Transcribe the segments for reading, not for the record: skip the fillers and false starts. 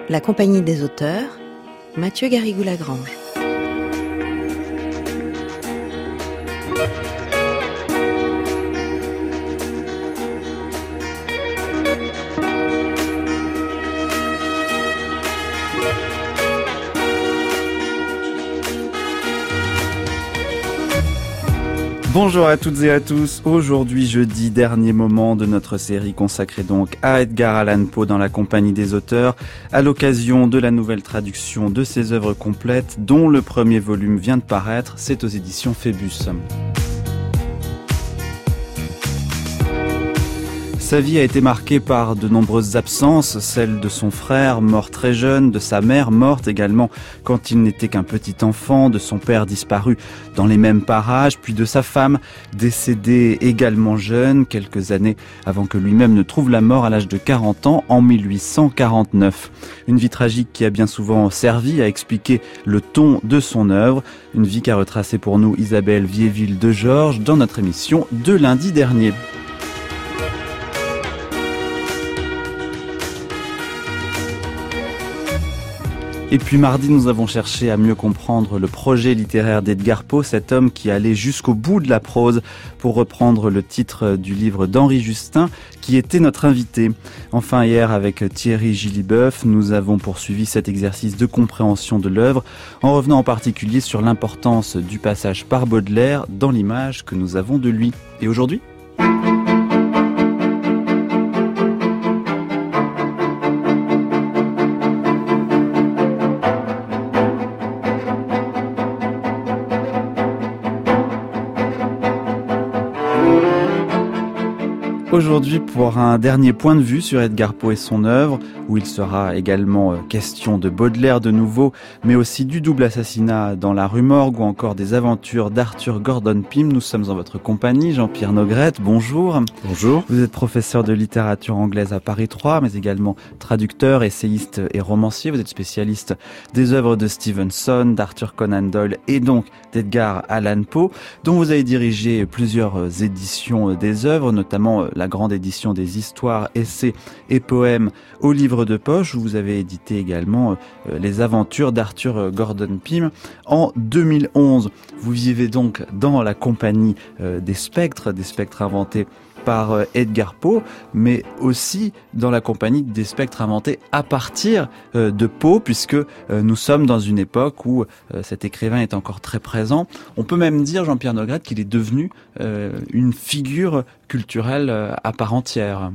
La Compagnie des auteurs, Mathieu Garrigou-Lagrange. Bonjour à toutes et à tous. Aujourd'hui, jeudi, dernier moment de notre série consacrée donc à Edgar Allan Poe dans la Compagnie des auteurs, à l'occasion de la nouvelle traduction de ses œuvres complètes, dont le premier volume vient de paraître, c'est aux éditions Phébus. Sa vie a été marquée par de nombreuses absences, celle de son frère, mort très jeune, de sa mère, morte également quand il n'était qu'un petit enfant, de son père disparu dans les mêmes parages, puis de sa femme, décédée également jeune, quelques années avant que lui-même ne trouve la mort à l'âge de 40 ans, en 1849. Une vie tragique qui a bien souvent servi à expliquer le ton de son œuvre, une vie qu'a retracée pour nous Isabelle Viéville de Georges dans notre émission de lundi dernier. Et puis mardi, nous avons cherché à mieux comprendre le projet littéraire d'Edgar Poe, cet homme qui allait jusqu'au bout de la prose, pour reprendre le titre du livre d'Henri Justin, qui était notre invité. Enfin, hier, avec Thierry Gilliboeuf, nous avons poursuivi cet exercice de compréhension de l'œuvre, en revenant en particulier sur l'importance du passage par Baudelaire dans l'image que nous avons de lui. Et aujourd'hui ? Aujourd'hui, pour un dernier point de vue sur Edgar Poe et son œuvre, où il sera également question de Baudelaire de nouveau, mais aussi du double assassinat dans la rue Morgue ou encore des aventures d'Arthur Gordon Pym. Nous sommes en votre compagnie, Jean-Pierre Nogrette, bonjour. Bonjour. Vous êtes professeur de littérature anglaise à Paris 3, mais également traducteur, essayiste et romancier. Vous êtes spécialiste des œuvres de Stevenson, d'Arthur Conan Doyle et donc d'Edgar Allan Poe, dont vous avez dirigé plusieurs éditions des œuvres, notamment la grande édition des histoires, essais et poèmes au livre de poche, où vous avez édité également les aventures d'Arthur Gordon Pym en 2011. Vous vivez donc dans la compagnie des spectres inventés par Edgar Poe, mais aussi dans la compagnie des spectres inventés à partir de Poe, puisque nous sommes dans une époque où cet écrivain est encore très présent. On peut même dire, Jean-Pierre Nogrette, qu'il est devenu une figure culturelle à part entière.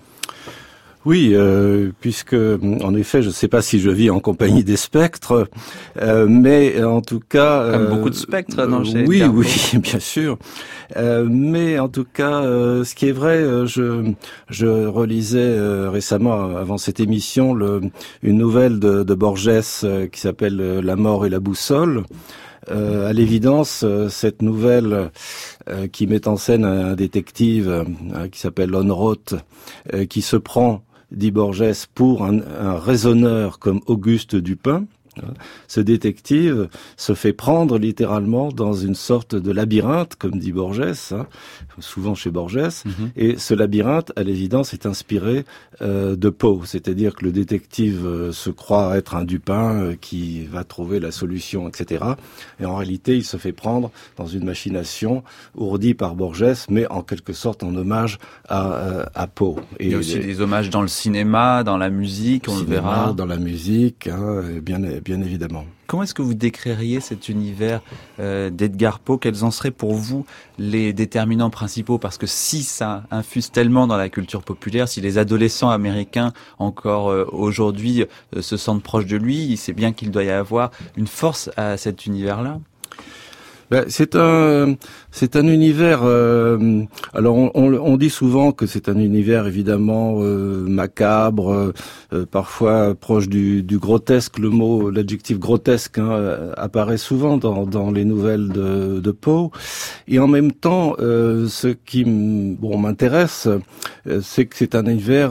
Oui, puisque en effet, je ne sais pas si je vis en compagnie des spectres, mais en tout cas, comme beaucoup de spectres, non, chez oui, Edgar Poe. Oui, bien sûr. Mais en tout cas, ce qui est vrai, je relisais récemment, avant cette émission, une nouvelle de Borges qui s'appelle La mort et la boussole. À l'évidence, cette nouvelle qui met en scène un détective qui s'appelle Lönnrot, qui se prend, dit Borges, pour un raisonneur comme Auguste Dupin. Ce détective se fait prendre littéralement dans une sorte de labyrinthe, comme dit Borges, souvent chez Borges, et ce labyrinthe, à l'évidence, est inspiré de Poe, c'est-à-dire que le détective se croit être un Dupin qui va trouver la solution, etc. Et en réalité, il se fait prendre dans une machination ourdie par Borges, mais en quelque sorte en hommage à Poe. Et il y a aussi des hommages dans le cinéma, dans la musique, on le verra. Dans la musique, bien évidemment. Comment est-ce que vous décririez cet univers d'Edgar Poe ? Quels en seraient pour vous les déterminants principaux ? Parce que si ça infuse tellement dans la culture populaire, si les adolescents américains encore aujourd'hui se sentent proches de lui, c'est bien qu'il doit y avoir une force à cet univers-là. C'est un univers. Alors on dit souvent que c'est un univers évidemment macabre, parfois proche du grotesque. L'adjectif grotesque apparaît souvent dans les nouvelles de Poe. Et en même temps, ce qui m'intéresse, c'est que c'est un univers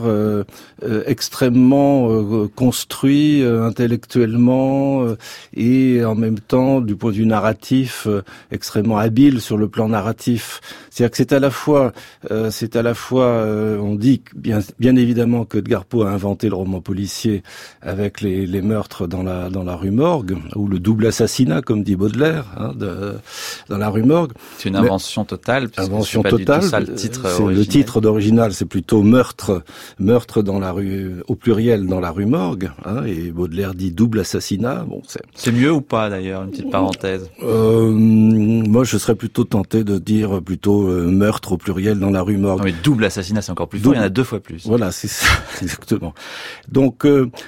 extrêmement construit intellectuellement et en même temps, du point de vue narratif, extrêmement habile sur le plan narratif. C'est-à-dire que c'est à la fois, on dit bien évidemment que Edgar Poe a inventé le roman policier avec les meurtres dans la rue Morgue, ou le double assassinat, comme dit Baudelaire, dans la rue Morgue. C'est une invention totale, puisque invention c'est pas totale. Du tout ça le titre original. Le titre d'original, c'est plutôt meurtre dans la rue, au pluriel, dans la rue Morgue, et Baudelaire dit double assassinat. Bon, c'est mieux ou pas d'ailleurs, une petite parenthèse. Moi, je serais plutôt tenté de dire plutôt meurtre au pluriel dans la rue Morgue. Non, mais double assassinat, c'est encore plus fort. Il y en a 2 fois plus. Voilà, c'est ça, exactement. Donc,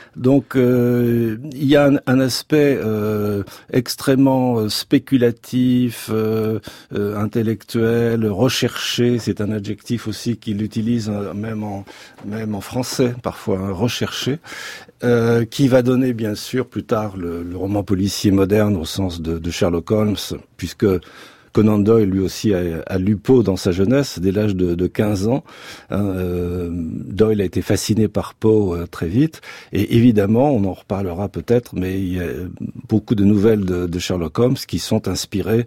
il y a un aspect extrêmement spéculatif, intellectuel, recherché. C'est un adjectif aussi qu'il utilise même en français parfois, recherché, qui va donner bien sûr plus tard le roman policier moderne au sens de Sherlock Holmes, puisque Conan Doyle, lui aussi, a lu Poe dans sa jeunesse, dès l'âge de 15 ans. Doyle a été fasciné par Poe très vite. Et évidemment, on en reparlera peut-être, mais il y a beaucoup de nouvelles de Sherlock Holmes qui sont inspirées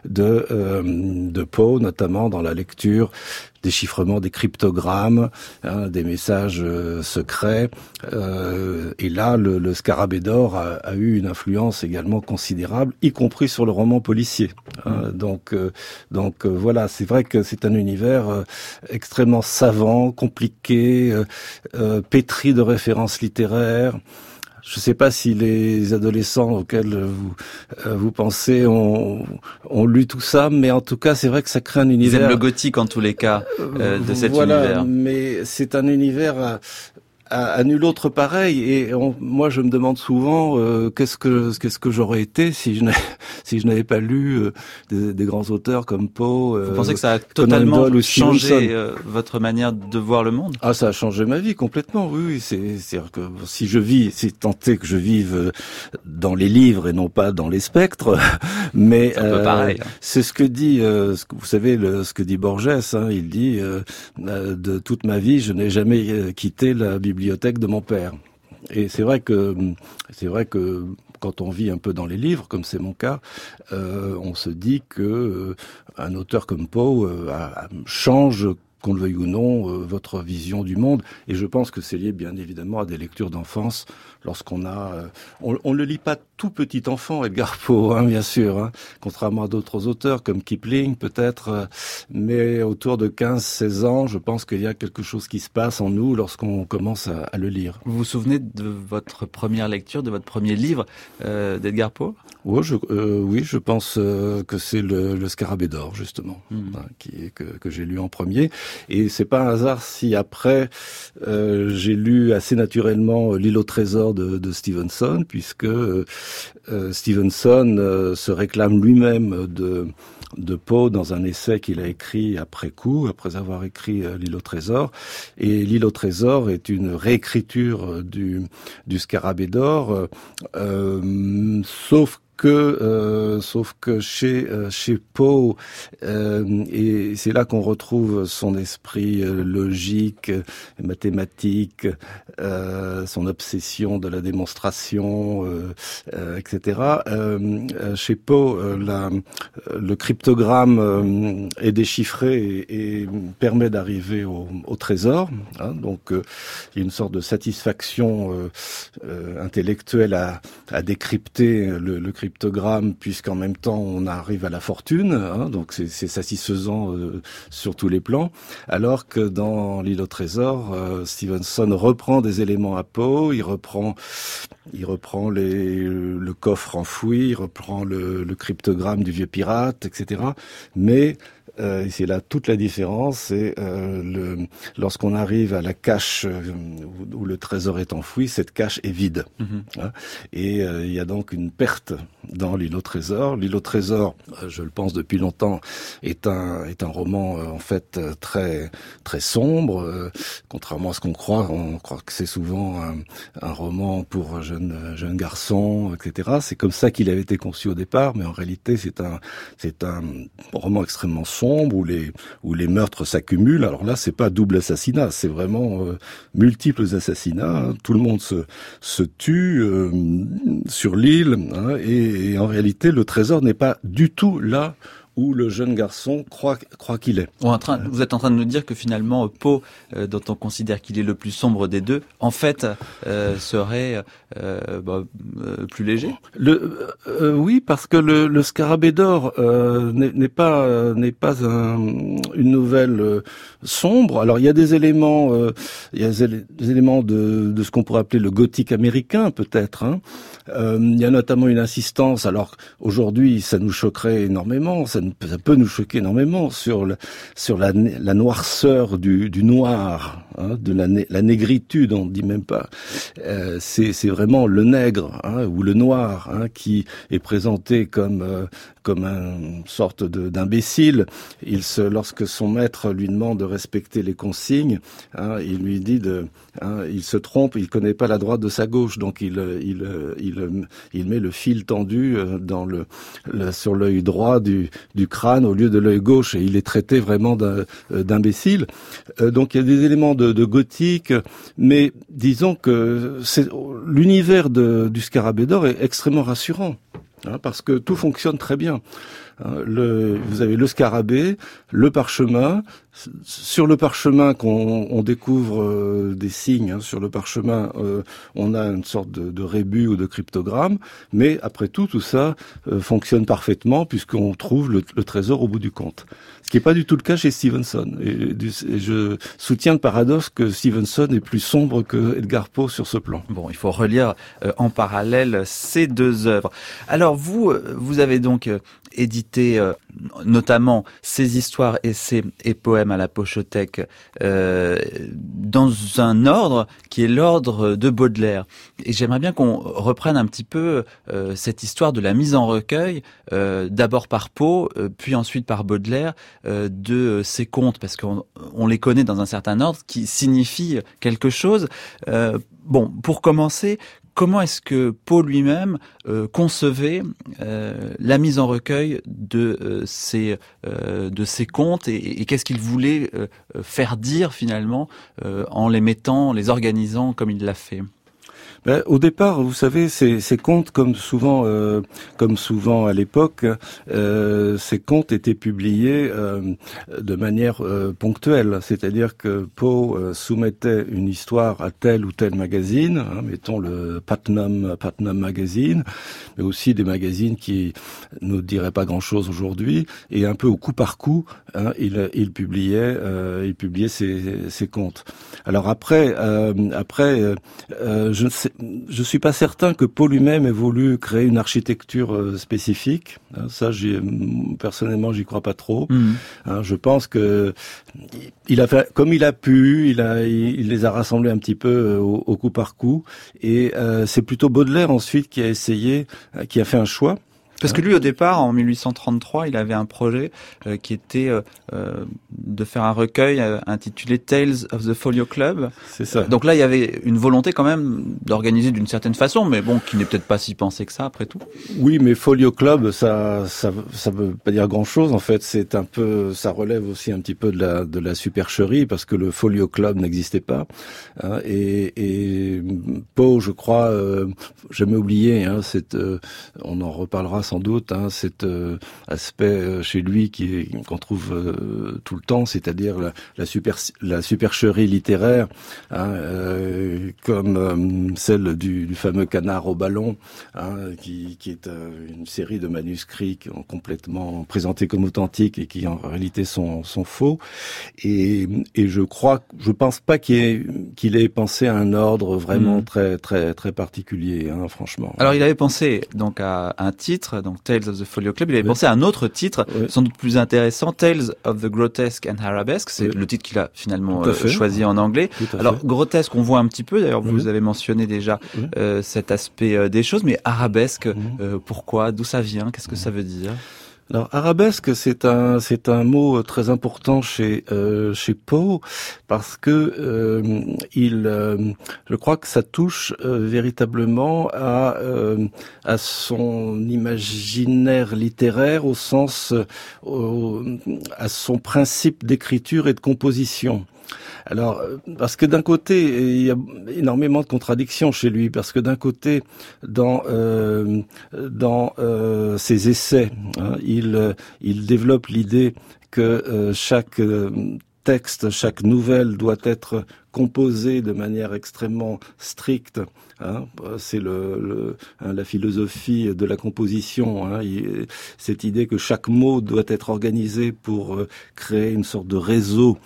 de Poe, notamment dans la lecture, déchiffrement des cryptogrammes, des messages secrets. Et là, le Scarabée d'or a eu une influence également considérable, y compris sur le roman policier. Donc voilà, c'est vrai que c'est un univers extrêmement savant, compliqué, pétri de références littéraires. Je ne sais pas si les adolescents auxquels vous pensez ont lu tout ça, mais en tout cas, c'est vrai que ça crée un univers. Ils aiment le gothique en tous les cas de cet univers. Mais c'est un univers à nul autre pareil. Et moi, je me demande souvent qu'est-ce que j'aurais été si je n'avais pas lu des grands auteurs comme Poe. Vous pensez que ça a totalement changé votre manière de voir le monde? Ah, ça a changé ma vie complètement. Oui, c'est-à-dire que si je vis, c'est tenté que je vive dans les livres et non pas dans les spectres. Mais c'est un peu pareil. C'est ce que dit, vous savez, ce que dit Borges. Il dit de toute ma vie, je n'ai jamais quitté la bibliothèque de mon père. Et c'est vrai que quand on vit un peu dans les livres, comme c'est mon cas, on se dit que un auteur comme Poe change, qu'on le veuille ou non, votre vision du monde. Et je pense que c'est lié bien évidemment à des lectures d'enfance. Lorsqu'on on le lit pas tout petit enfant, Edgar Poe, bien sûr, contrairement à d'autres auteurs comme Kipling peut-être, mais autour de 15-16 ans, je pense qu'il y a quelque chose qui se passe en nous lorsqu'on commence à le lire. Vous vous souvenez de votre première lecture, de votre premier livre d'Edgar Poe? Oui, je pense que c'est le Scarabée d'or, justement, que j'ai lu en premier. Et c'est pas un hasard si après j'ai lu assez naturellement L'île au trésor de Stevenson, puisque Stevenson se réclame lui-même de Poe dans un essai qu'il a écrit après avoir écrit L'île au trésor. Et L'île au trésor est une réécriture du Scarabée d'or, sauf que chez Poe, et c'est là qu'on retrouve son esprit logique, mathématique, son obsession de la démonstration, etc. Chez Poe, le cryptogramme est déchiffré et permet d'arriver au trésor. Donc, il y a une sorte de satisfaction intellectuelle à décrypter le cryptogramme, puisqu'en même temps on arrive à la fortune, donc c'est satisfaisant sur tous les plans, alors que dans L'île au trésor, Stevenson reprend des éléments à Poe, il reprend le coffre enfoui, il reprend le cryptogramme du vieux pirate, etc. Mais et c'est là toute la différence, c'est lorsqu'on arrive à la cache où le trésor est enfoui, cette cache est vide. Et il y a donc une perte dans L'île au trésor. L'île au trésor, je le pense depuis longtemps, est un roman en fait très très sombre. Contrairement à ce qu'on croit que c'est souvent un roman pour jeunes jeune garçon, etc. C'est comme ça qu'il avait été conçu au départ, mais en réalité c'est un roman extrêmement sombre où les meurtres s'accumulent. Alors là, c'est pas double assassinat, c'est vraiment multiples assassinats. Tout le monde se tue sur l'île, hein, et en réalité, le trésor n'est pas du tout là où le jeune garçon croit qu'il est. Vous êtes en train de nous dire que finalement Poe, dont on considère qu'il est le plus sombre des deux, en fait serait plus léger. Oui, parce que le Scarabée d'or n'est pas une nouvelle sombre. Alors il y a des éléments, des éléments de ce qu'on pourrait appeler le gothique américain, peut-être. Hein. Il y a notamment une insistance. Alors aujourd'hui, ça nous choquerait énormément. Ça peut nous choquer énormément sur la noirceur du noir, hein, de la négritude, on ne dit même pas. C'est vraiment le nègre, hein, ou le noir, hein, qui est présenté comme une sorte d'imbécile. Lorsque son maître lui demande de respecter les consignes, hein, il lui dit il se trompe, il connaît pas la droite de sa gauche, donc il met le fil tendu sur l'œil droit du crâne au lieu de l'œil gauche, et il est traité vraiment d'imbécile. Donc il y a des éléments de gothique, mais disons que l'univers du Scarabée d'or est extrêmement rassurant. Hein, parce que tout fonctionne très bien. Vous avez le scarabée, le parchemin. Sur le parchemin, on découvre des signes. Hein, sur le parchemin, on a une sorte de rébus ou de cryptogramme. Mais après tout ça fonctionne parfaitement puisqu'on trouve le trésor au bout du compte. Ce qui n'est pas du tout le cas chez Stevenson. Et je soutiens le paradoxe que Stevenson est plus sombre que Edgar Poe sur ce plan. Bon, il faut relire en parallèle ces deux œuvres. Alors vous avez donc édité notamment ces histoires, essais et poèmes à la Pochothèque dans un ordre qui est l'ordre de Baudelaire. Et j'aimerais bien qu'on reprenne un petit peu cette histoire de la mise en recueil, d'abord par Poe, puis ensuite par Baudelaire, de ces contes, parce qu'on les connaît dans un certain ordre qui signifie quelque chose. Bon, pour commencer, comment est-ce que Poe lui-même concevait la mise en recueil de ces contes et qu'est-ce qu'il voulait faire dire finalement en les organisant comme il l'a fait? Au départ, vous savez, ces contes, comme souvent à l'époque, ces contes étaient publiés de manière ponctuelle. C'est-à-dire que Poe soumettait une histoire à tel ou tel magazine, hein, mettons le Putnam Magazine, mais aussi des magazines qui ne diraient pas grand-chose aujourd'hui, et un peu au coup par coup, hein, il publiait ces contes. Alors après, je suis pas certain que Poe lui-même ait voulu créer une architecture spécifique. Ça, personnellement, j'y crois pas trop. Je pense que il a fait comme il a pu. Il les a rassemblés un petit peu au coup par coup. Et c'est plutôt Baudelaire ensuite qui a fait un choix. Parce que lui, au départ, en 1833, il avait un projet qui était de faire un recueil intitulé Tales of the Folio Club. C'est ça. Donc là, il y avait une volonté quand même d'organiser d'une certaine façon, mais bon, qui n'est peut-être pas si pensé que ça, après tout. Oui, mais Folio Club, ça veut pas dire grand-chose. En fait, ça relève aussi un petit peu de la supercherie, parce que le Folio Club n'existait pas. Hein, et Poe, je crois, jamais oublié, hein, on en reparlera sans doute, hein, cet aspect chez lui qu'on trouve tout le temps, c'est-à-dire la supercherie littéraire, hein, comme celle du fameux Canard au ballon, hein, qui est une série de manuscrits qui ont complètement présentés comme authentiques et qui en réalité sont faux. Et je pense pas qu'il ait pensé à un ordre vraiment très très très particulier, hein, franchement. Alors il avait pensé donc à un titre, donc Tales of the Folio Club. Il avait pensé à un autre titre, sans doute plus intéressant, Tales of the Grotesque and Arabesque. C'est le titre qu'il a finalement choisi en anglais. Alors grotesque, on voit un petit peu. D'ailleurs, vous avez mentionné déjà cet aspect des choses, mais arabesque, pourquoi? D'où ça vient? Qu'est-ce que ça veut dire? Alors arabesque, c'est un mot très important chez Poe parce que je crois que ça touche véritablement à son imaginaire littéraire au sens à son principe d'écriture et de composition. Alors, parce que d'un côté, il y a énormément de contradictions chez lui, parce que d'un côté, dans ses essais, hein, il développe l'idée que chaque texte, chaque nouvelle doit être composée de manière extrêmement stricte. Hein, c'est la philosophie de la composition. Hein, cette idée que chaque mot doit être organisé pour créer une sorte de réseau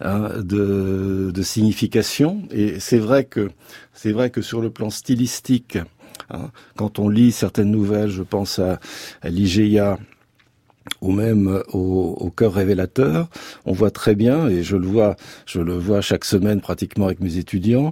de signification. Et c'est vrai que sur le plan stylistique, hein, quand on lit certaines nouvelles, je pense à Ligeia, ou même au cœur révélateur, on voit très bien, et je le vois chaque semaine pratiquement avec mes étudiants,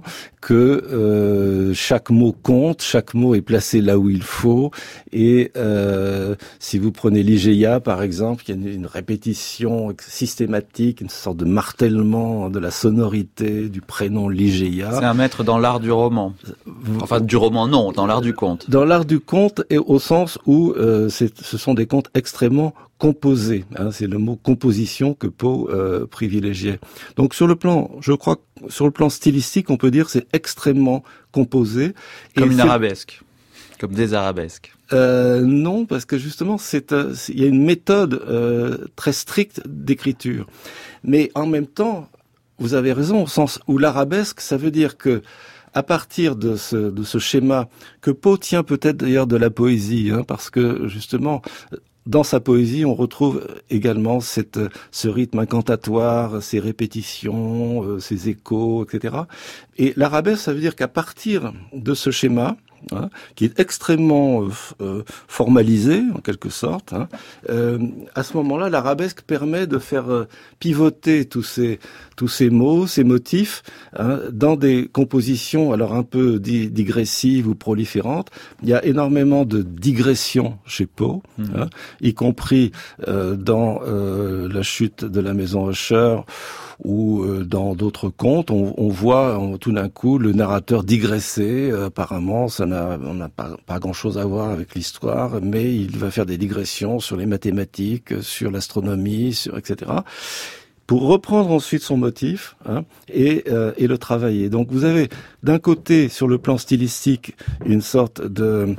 que chaque mot compte, chaque mot est placé là où il faut, et si vous prenez Ligeia par exemple, il y a une répétition systématique, une sorte de martèlement de la sonorité du prénom Ligeia. C'est un maître dans l'art du roman. Enfin, du roman non, dans l'art du conte. Dans l'art du conte, et au sens où ce sont des contes extrêmement composé, hein, c'est le mot composition que Poe privilégiait. Donc sur le plan stylistique, on peut dire c'est extrêmement composé. Comme une arabesque, comme des arabesques. Non, parce que justement, il y a une méthode très stricte d'écriture. Mais en même temps, vous avez raison, au sens où l'arabesque, ça veut dire que à partir de ce schéma que Poe tient peut-être d'ailleurs de la poésie, hein, parce que justement dans sa poésie, on retrouve également ce rythme incantatoire, ces répétitions, ces échos, etc. Et l'arabesque, ça veut dire qu'à partir de ce schéma, hein, qui est extrêmement formalisé en quelque sorte, hein, à ce moment-là, l'arabesque permet de faire pivoter tous ces mots, ces motifs, hein, dans des compositions alors un peu digressives ou proliférantes. Il y a énormément de digressions chez Poe, hein, y compris dans La chute de la maison Usher, ou dans d'autres contes, on voit tout d'un coup le narrateur digresser. Apparemment, on n'a pas grand-chose à voir avec l'histoire, mais il va faire des digressions sur les mathématiques, sur l'astronomie, etc. Pour reprendre ensuite son motif, hein, et le travailler. Donc vous avez d'un côté, sur le plan stylistique, une sorte de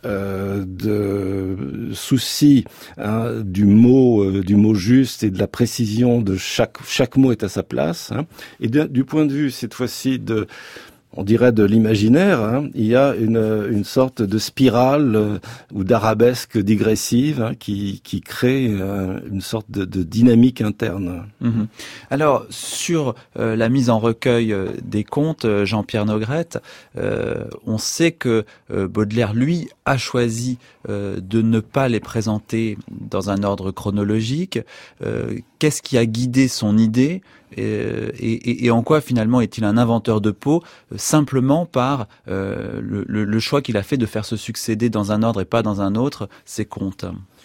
souci, hein, du mot juste et de la précision de chaque mot est à sa place, hein. Et du point de vue cette fois-ci on dirait de l'imaginaire, hein, il y a une sorte de spirale ou d'arabesque digressive, hein, qui crée une sorte de dynamique interne. Mmh. Alors, sur la mise en recueil des contes, Jean-Pierre Nogrette, on sait que Baudelaire, lui, a choisi de ne pas les présenter dans un ordre chronologique. Qu'est-ce qui a guidé son idée et en quoi finalement est-il un inventeur de Poe simplement par le choix qu'il a fait de faire se succéder dans un ordre et pas dans un autre ces contes?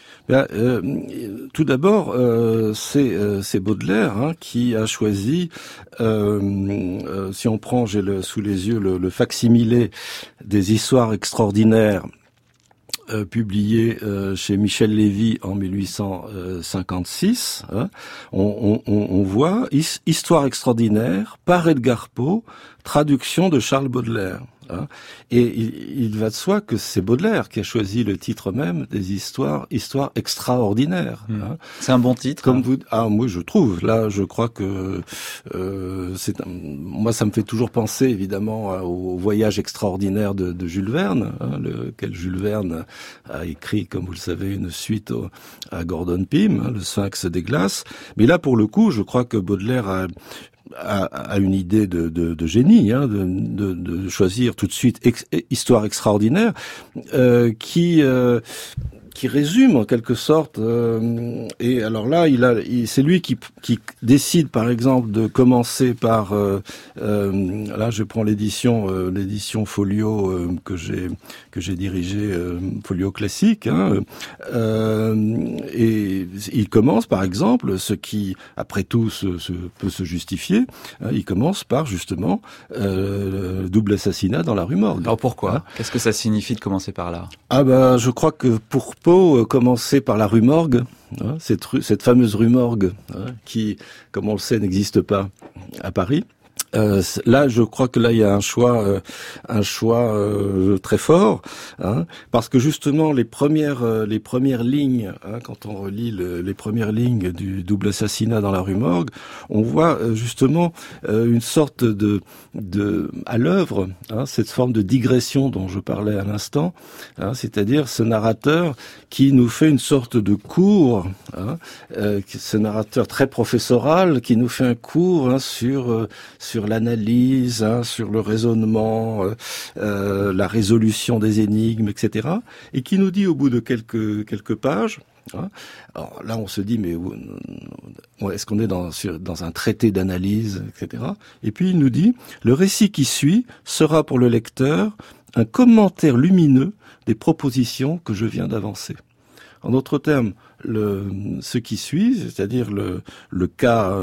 Tout d'abord, c'est Baudelaire, hein, qui a choisi, si on prend, j'ai sous les yeux le facsimilé des histoires extraordinaires publié chez Michel Lévy en 1856, hein, on voit Histoire extraordinaire par Edgar Poe, traduction de Charles Baudelaire. Hein. Et il va de soi que c'est Baudelaire qui a choisi le titre même des histoires extraordinaires. Hein. C'est un bon titre. Comme moi je trouve. Là, je crois que moi ça me fait toujours penser évidemment au voyage extraordinaire de Jules Verne, hein, lequel Jules Verne a écrit, comme vous le savez, une suite à Gordon Pym, hein, le Sphinx des glaces. Mais là, pour le coup, je crois que Baudelaire a une idée de génie, hein, de choisir tout de suite Histoire extraordinaire, qui qui résume en quelque sorte. Et alors là, c'est lui qui décide, par exemple, de commencer par. Là, je prends l'édition Folio que j'ai dirigée, Folio classique. Et il commence, par exemple, ce qui, après tout, peut se justifier. Il commence par justement double assassinat dans la rue Morgue. Alors pourquoi ? Qu'est-ce que ça signifie de commencer par là ? Je crois que pour Poe, commencer par la rue Morgue, cette fameuse rue Morgue, qui, comme on le sait, n'existe pas à Paris. Là, je crois que là il y a un choix très fort, parce que justement les premières lignes, quand on relit les premières lignes du double assassinat dans la rue Morgue, on voit justement une sorte de à l'œuvre, cette forme de digression dont je parlais à l'instant, c'est-à-dire ce narrateur qui nous fait une sorte de cours, ce narrateur très professoral qui nous fait un cours sur l'analyse, sur le raisonnement, la résolution des énigmes, etc. Et qui nous dit au bout de quelques pages, alors là on se dit mais est-ce qu'on est dans un traité d'analyse, etc. Et puis il nous dit, le récit qui suit sera pour le lecteur un commentaire lumineux des propositions que je viens d'avancer. En d'autres termes, ce qui suit, c'est-à-dire le cas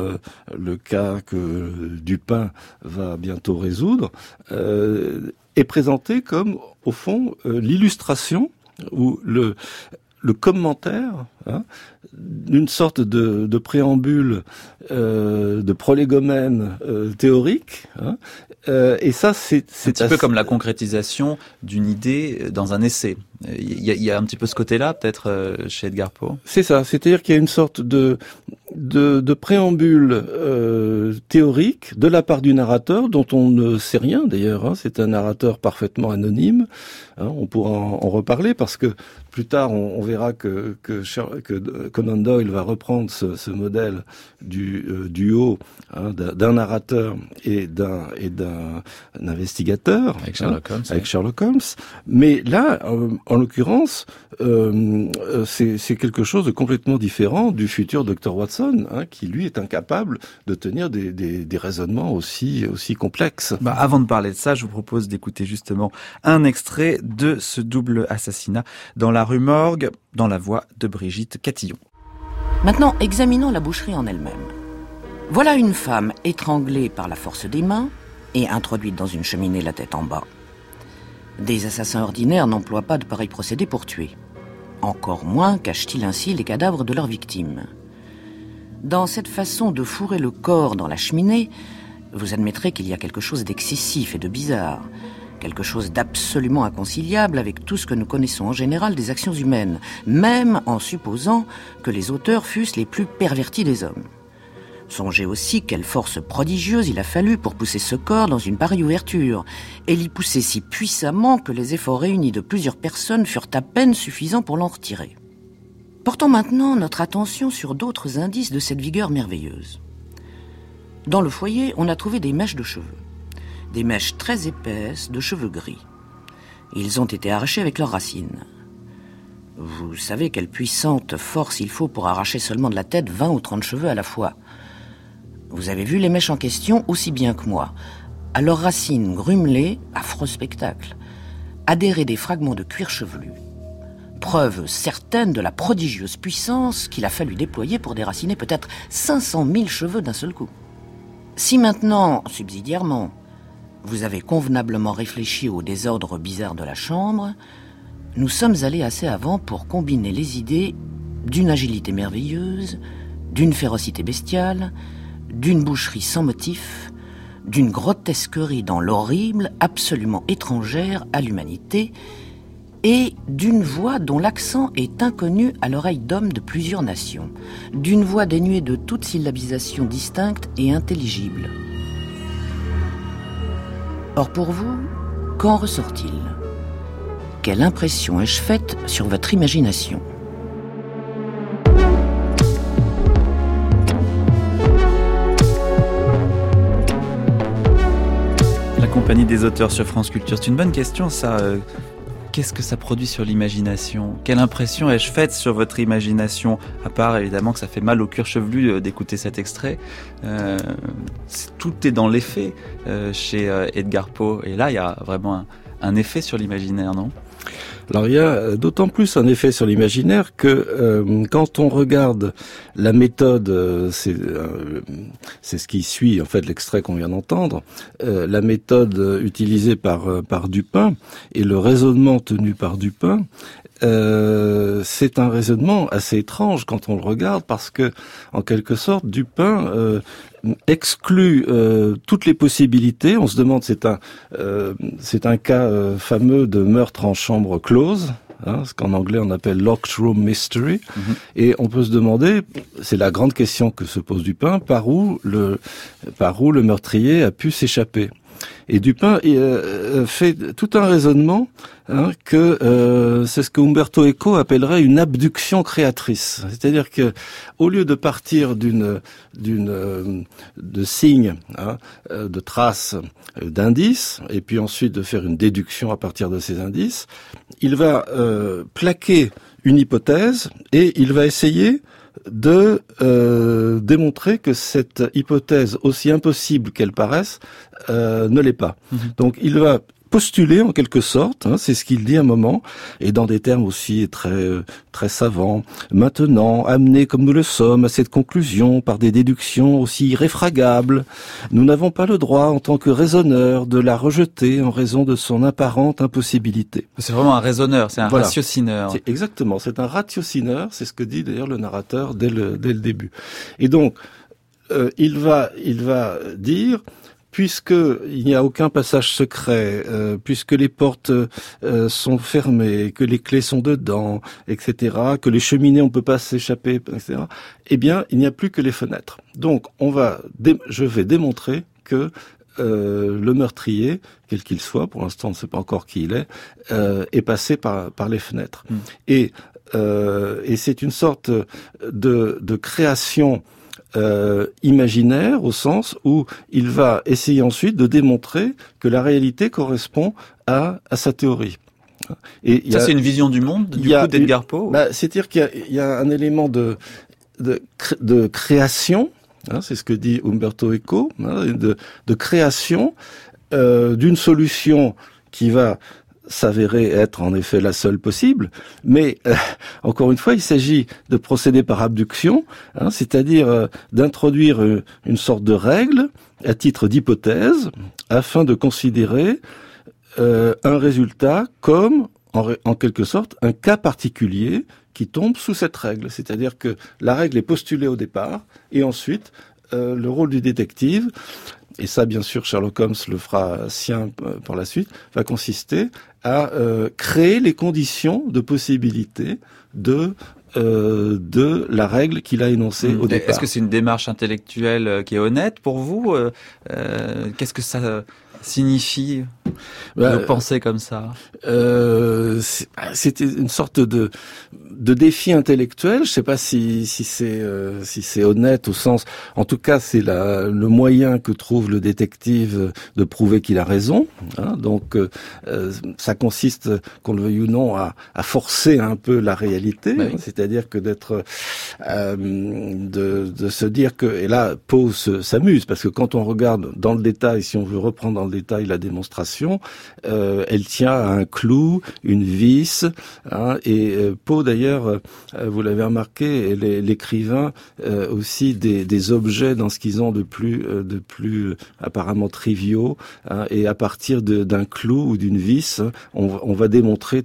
que Dupin va bientôt résoudre, est présenté comme, au fond, l'illustration ou le commentaire, d'une sorte de préambule, de prolégomène théorique, et ça c'est un petit peu comme la concrétisation d'une idée dans un essai. Il y a un petit peu ce côté-là, peut-être, chez Edgar Poe. C'est ça, c'est-à-dire qu'il y a une sorte de préambule théorique de la part du narrateur, dont on ne sait rien d'ailleurs. C'est un narrateur parfaitement anonyme. On pourra en reparler parce que plus tard on verra que Conan Doyle va reprendre ce modèle du duo d'un narrateur et d'un investigateur avec Sherlock Holmes. Mais là, en l'occurrence, c'est quelque chose de complètement différent du futur Dr Watson, qui lui est incapable de tenir des raisonnements aussi complexes. Avant de parler de ça, je vous propose d'écouter justement un extrait de ce double assassinat dans la rue Morgue, dans la voix de Brigitte Catillon. Maintenant, examinons la boucherie en elle-même. Voilà une femme étranglée par la force des mains et introduite dans une cheminée la tête en bas. Des assassins ordinaires n'emploient pas de pareils procédés pour tuer. Encore moins cachent-ils ainsi les cadavres de leurs victimes. Dans cette façon de fourrer le corps dans la cheminée, vous admettrez qu'il y a quelque chose d'excessif et de bizarre, quelque chose d'absolument inconciliable avec tout ce que nous connaissons en général des actions humaines, même en supposant que les auteurs fussent les plus pervertis des hommes. Songez aussi quelle force prodigieuse il a fallu pour pousser ce corps dans une pareille ouverture, et l'y pousser si puissamment que les efforts réunis de plusieurs personnes furent à peine suffisants pour l'en retirer. Portons maintenant notre attention sur d'autres indices de cette vigueur merveilleuse. Dans le foyer, on a trouvé des mèches de cheveux. Des mèches très épaisses de cheveux gris. Ils ont été arrachés avec leurs racines. Vous savez quelle puissante force il faut pour arracher seulement de la tête 20 ou 30 cheveux à la fois. Vous avez vu les mèches en question aussi bien que moi. À leurs racines grumelées, affreux spectacle, adhéraient des fragments de cuir chevelu. Preuve certaine de la prodigieuse puissance qu'il a fallu déployer pour déraciner peut-être 500 000 cheveux d'un seul coup. Si maintenant, subsidiairement, vous avez convenablement réfléchi au désordre bizarre de la chambre, nous sommes allés assez avant pour combiner les idées d'une agilité merveilleuse, d'une férocité bestiale, d'une boucherie sans motif, d'une grotesquerie dans l'horrible, absolument étrangère à l'humanité, et d'une voix dont l'accent est inconnu à l'oreille d'hommes de plusieurs nations, d'une voix dénuée de toute syllabisation distincte et intelligible. Or pour vous, qu'en ressort-il ? Quelle impression ai-je faite sur votre imagination ? La compagnie des auteurs sur France Culture, c'est une bonne question ça. qu'est-ce que ça produit sur l'imagination? Quelle impression ai-je faite sur votre imagination? À part évidemment que ça fait mal au cuir chevelu d'écouter cet extrait. Tout est dans l'effet chez Edgar Poe. Et là, il y a vraiment un effet sur l'imaginaire, non? Alors il y a d'autant plus un effet sur l'imaginaire que quand on regarde la méthode, c'est ce qui suit en fait l'extrait qu'on vient d'entendre, la méthode utilisée par Dupin et le raisonnement tenu par Dupin, c'est un raisonnement assez étrange quand on le regarde parce que en quelque sorte Dupin exclut toutes les possibilités. On se demande, c'est un cas fameux de meurtre en chambre close, ce qu'en anglais on appelle locked room mystery. Et on peut se demander, c'est la grande question que se pose Dupin, par où le meurtrier a pu s'échapper. Et Dupin fait tout un raisonnement que c'est ce que Umberto Eco appellerait une abduction créatrice. C'est-à-dire que au lieu de partir de signes, de traces, d'indices, et puis ensuite de faire une déduction à partir de ces indices, il va plaquer une hypothèse et il va essayer de démontrer que cette hypothèse, aussi impossible qu'elle paraisse, ne l'est pas. Donc il va postuler en quelque sorte, c'est ce qu'il dit à un moment, et dans des termes aussi très savants. Maintenant, amenés comme nous le sommes à cette conclusion par des déductions aussi irréfragables, nous n'avons pas le droit, en tant que raisonneurs, de la rejeter en raison de son apparente impossibilité. C'est vraiment un raisonneur, c'est un ratiocineur. Exactement, c'est un ratiocineur, c'est ce que dit d'ailleurs le narrateur dès le début. Et donc, il va dire, puisqu'il n'y a aucun passage secret, puisque les portes sont fermées, que les clés sont dedans, etc., que les cheminées on peut pas s'échapper, etc., eh bien, il n'y a plus que les fenêtres. Donc, je vais démontrer que le meurtrier, quel qu'il soit, pour l'instant on ne sait pas encore qui il est passé par les fenêtres. Et c'est une sorte de création imaginaire, au sens où il va essayer ensuite de démontrer que la réalité correspond à sa théorie. Et c'est une vision du monde, du coup, d'Edgar Poe? C'est-à-dire qu'il y a un élément de création, c'est ce que dit Umberto Eco, de création d'une solution qui va s'avérer être en effet la seule possible, mais encore une fois, il s'agit de procéder par abduction, c'est-à-dire d'introduire une sorte de règle à titre d'hypothèse, afin de considérer un résultat comme, en quelque sorte, un cas particulier qui tombe sous cette règle. C'est-à-dire que la règle est postulée au départ, et ensuite, le rôle du détective, et ça bien sûr Sherlock Holmes le fera sien par la suite, va consister à créer les conditions de possibilité de la règle qu'il a énoncée au départ. Est-ce que c'est une démarche intellectuelle qui est honnête pour vous? Qu'est-ce que ça signifie de penser comme ça? C'était une sorte de défi intellectuel. Je sais pas si c'est honnête au sens. En tout cas, c'est le moyen que trouve le détective de prouver qu'il a raison. Donc, ça consiste, qu'on le veuille ou non, à forcer un peu la réalité. C'est-à-dire que d'être, de se dire que, et là, Poe s'amuse parce que quand on regarde dans le détail, si on veut reprendre dans le détail la démonstration, elle tient à un clou, une vis, et Poe d'ailleurs, vous l'avez remarqué, l'écrivain aussi des objets dans ce qu'ils ont de plus apparemment triviaux, et à partir d'un clou ou d'une vis, on va démontrer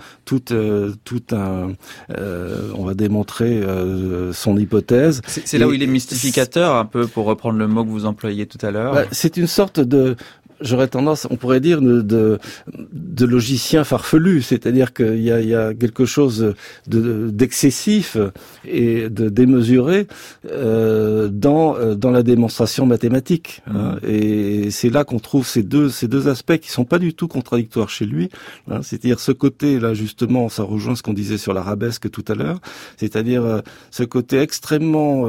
on va démontrer son hypothèse. C'est là où il est mystificateur, un peu, pour reprendre le mot que vous employiez tout à l'heure. C'est une sorte j'aurais tendance, on pourrait dire, de logicien farfelu, c'est-à-dire qu'il y a quelque chose d'excessif et de démesuré dans la démonstration mathématique. Et c'est là qu'on trouve ces deux aspects qui sont pas du tout contradictoires chez lui. C'est-à-dire ce côté là, justement, ça rejoint ce qu'on disait sur l'arabesque tout à l'heure, c'est-à-dire ce côté extrêmement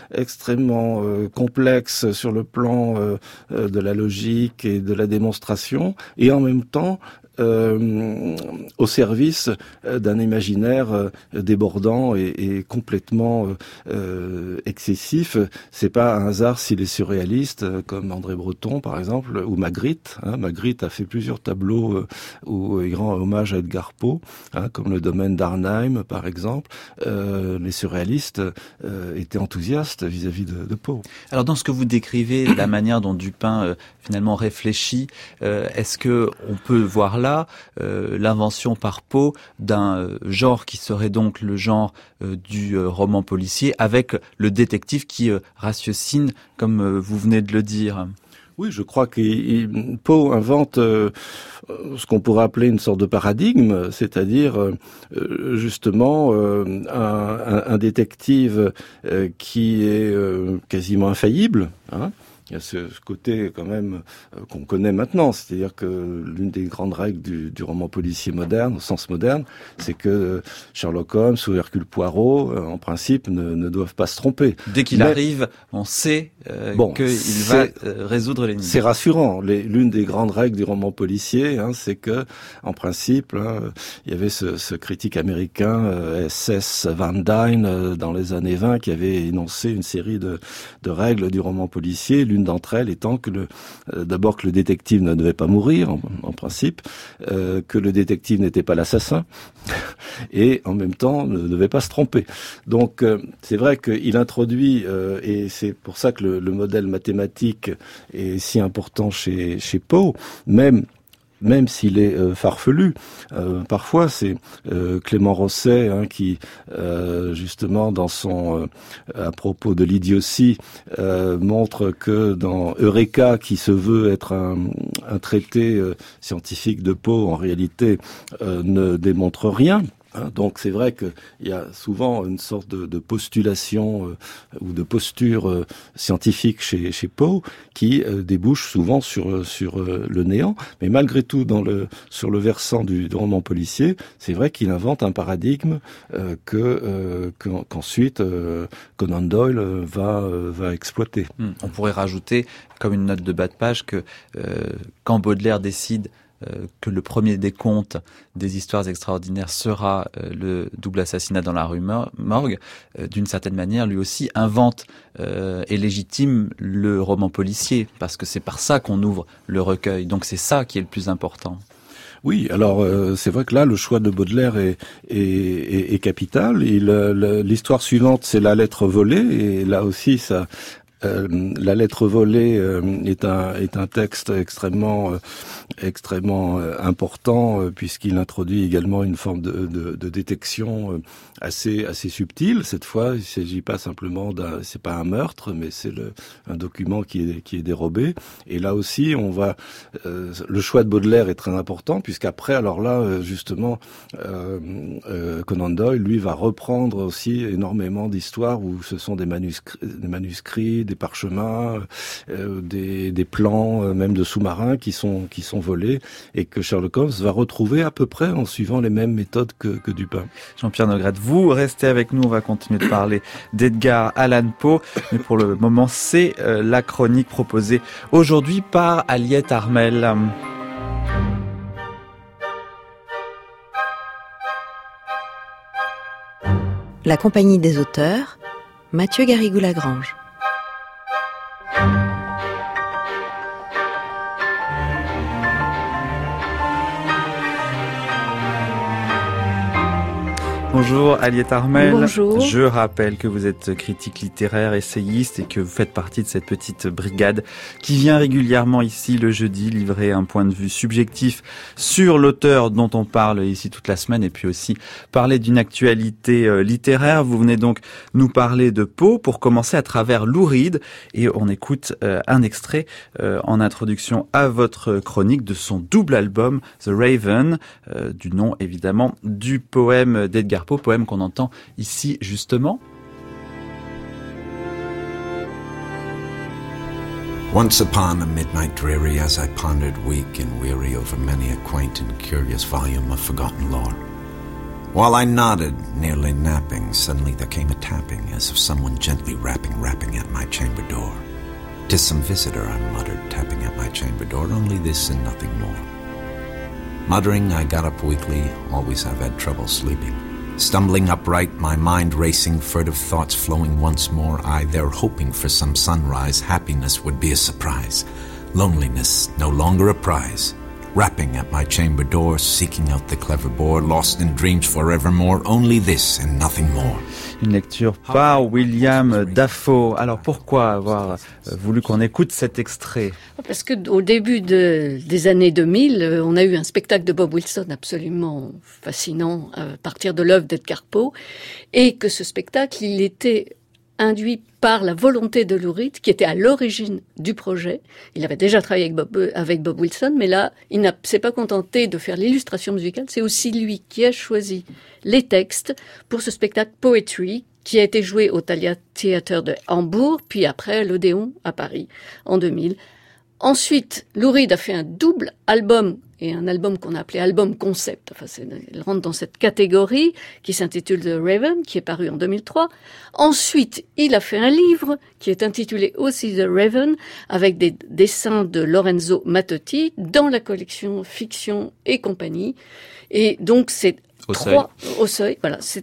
complexe sur le plan de la logique et de la démonstration, et en même temps au service d'un imaginaire débordant et complètement excessif. C'est pas un hasard s'il est surréaliste, comme André Breton par exemple, ou Magritte. Magritte a fait plusieurs tableaux où il rend hommage à Edgar Poe, comme le domaine d'Arnhem par exemple. Les surréalistes étaient enthousiastes vis-à-vis de Poe. Alors dans ce que vous décrivez, la manière dont Dupin finalement réfléchit, est-ce que on peut voir là l'invention par Poe d'un genre qui serait donc le genre du roman policier, avec le détective qui ratiocine, comme vous venez de le dire? Oui, je crois que Poe invente ce qu'on pourrait appeler une sorte de paradigme, c'est-à-dire justement un détective qui est quasiment infaillible, Il y a ce côté quand même qu'on connaît maintenant, c'est-à-dire que l'une des grandes règles du roman policier moderne, au sens moderne, c'est que Sherlock Holmes ou Hercule Poirot, en principe, ne doivent pas se tromper. Dès qu'il arrive, on sait qu'il va résoudre l'énigme. C'est rassurant. L'une des grandes règles du roman policier, c'est que, en principe, il y avait ce critique américain S.S. Van Dyne dans les années 20 qui avait énoncé une série de règles du roman policier. L'une d'entre elles étant que d'abord que le détective ne devait pas mourir en principe, que le détective n'était pas l'assassin et en même temps ne devait pas se tromper. Donc c'est vrai qu'il introduit et c'est pour ça que le modèle mathématique est si important chez Poe, même s'il est farfelu. Parfois, c'est Clément Rosset qui, justement, dans son à propos de l'idiotie, montre que dans Eureka, qui se veut être un traité scientifique de Poe, en réalité, ne démontre rien. Donc c'est vrai qu'il y a souvent une sorte de postulation ou de posture scientifique chez Poe qui débouche souvent sur le néant. Mais malgré tout, sur le versant du roman policier, c'est vrai qu'il invente un paradigme qu'ensuite Conan Doyle va exploiter. On pourrait rajouter, comme une note de bas de page, que quand Baudelaire décide que le premier des contes des histoires extraordinaires sera le double assassinat dans la rue Morgue, d'une certaine manière, lui aussi invente et légitime le roman policier, parce que c'est par ça qu'on ouvre le recueil. Donc c'est ça qui est le plus important. Oui, alors c'est vrai que là, le choix de Baudelaire est capital. L'histoire suivante, c'est La lettre volée, et là aussi, ça... La lettre volée est un texte extrêmement important puisqu'il introduit également une forme de détection assez subtile. Cette fois, il s'agit pas simplement c'est pas un meurtre, mais c'est un document qui est dérobé. Et là aussi, le choix de Baudelaire est très important puisqu'après, alors là, justement, Conan Doyle, lui, va reprendre aussi énormément d'histoires où ce sont des manuscrits, des parchemins, des plans, même de sous-marins qui sont volés et que Sherlock Holmes va retrouver à peu près en suivant les mêmes méthodes que Dupin. Jean-Pierre Nogrette, vous restez avec nous, on va continuer de parler d'Edgar Allan Poe, mais pour le moment, c'est la chronique proposée aujourd'hui par Aliette Armel. La compagnie des auteurs, Mathieu Garrigou-Lagrange. Bonjour Aliette Armel. Bonjour. Je rappelle que vous êtes critique littéraire, essayiste et que vous faites partie de cette petite brigade qui vient régulièrement ici le jeudi livrer un point de vue subjectif sur l'auteur dont on parle ici toute la semaine et puis aussi parler d'une actualité littéraire. Vous venez donc nous parler de Poe pour commencer à travers Lou Reed et on écoute un extrait en introduction à votre chronique de son double album The Raven, du nom évidemment du poème d'Edgar Poe, poème qu'on entend ici justement. Once upon a midnight dreary, as I pondered weak and weary over many a quaint and curious volume of forgotten lore, while I nodded, nearly napping, suddenly there came a tapping, as of someone gently rapping at my chamber door. "'Tis some visitor," I muttered, tapping at my chamber door, "only this and nothing more." Muttering, I got up weakly, always have had trouble sleeping. Stumbling upright, my mind racing, furtive thoughts flowing once more, I there hoping for some sunrise, happiness would be a surprise. Loneliness, no longer a prize. Rapping at my chamber door, seeking out the clever bore, lost in dreams forevermore, only this and nothing more. Une lecture par William Dafoe. Alors pourquoi avoir voulu qu'on écoute cet extrait? Parce que au début des années 2000, on a eu un spectacle de Bob Wilson absolument fascinant à partir de l'œuvre d'Edgar Poe, et que ce spectacle, il était induit par la volonté de Lou Reed, qui était à l'origine du projet. Il avait déjà travaillé avec Bob Wilson, mais là, il ne s'est pas contenté de faire l'illustration musicale. C'est aussi lui qui a choisi les textes pour ce spectacle Poetry, qui a été joué au Thalia Theater de Hambourg, puis après à l'Odéon à Paris en 2000. Ensuite, Lou Reed a fait un double album, et un album qu'on a appelé album concept. Enfin, il rentre dans cette catégorie, qui s'intitule The Raven, qui est paru en 2003. Ensuite, il a fait un livre qui est intitulé aussi The Raven, avec des dessins de Lorenzo Mattotti dans la collection Fiction et compagnie. Et donc, c'est au seuil. Voilà, c'est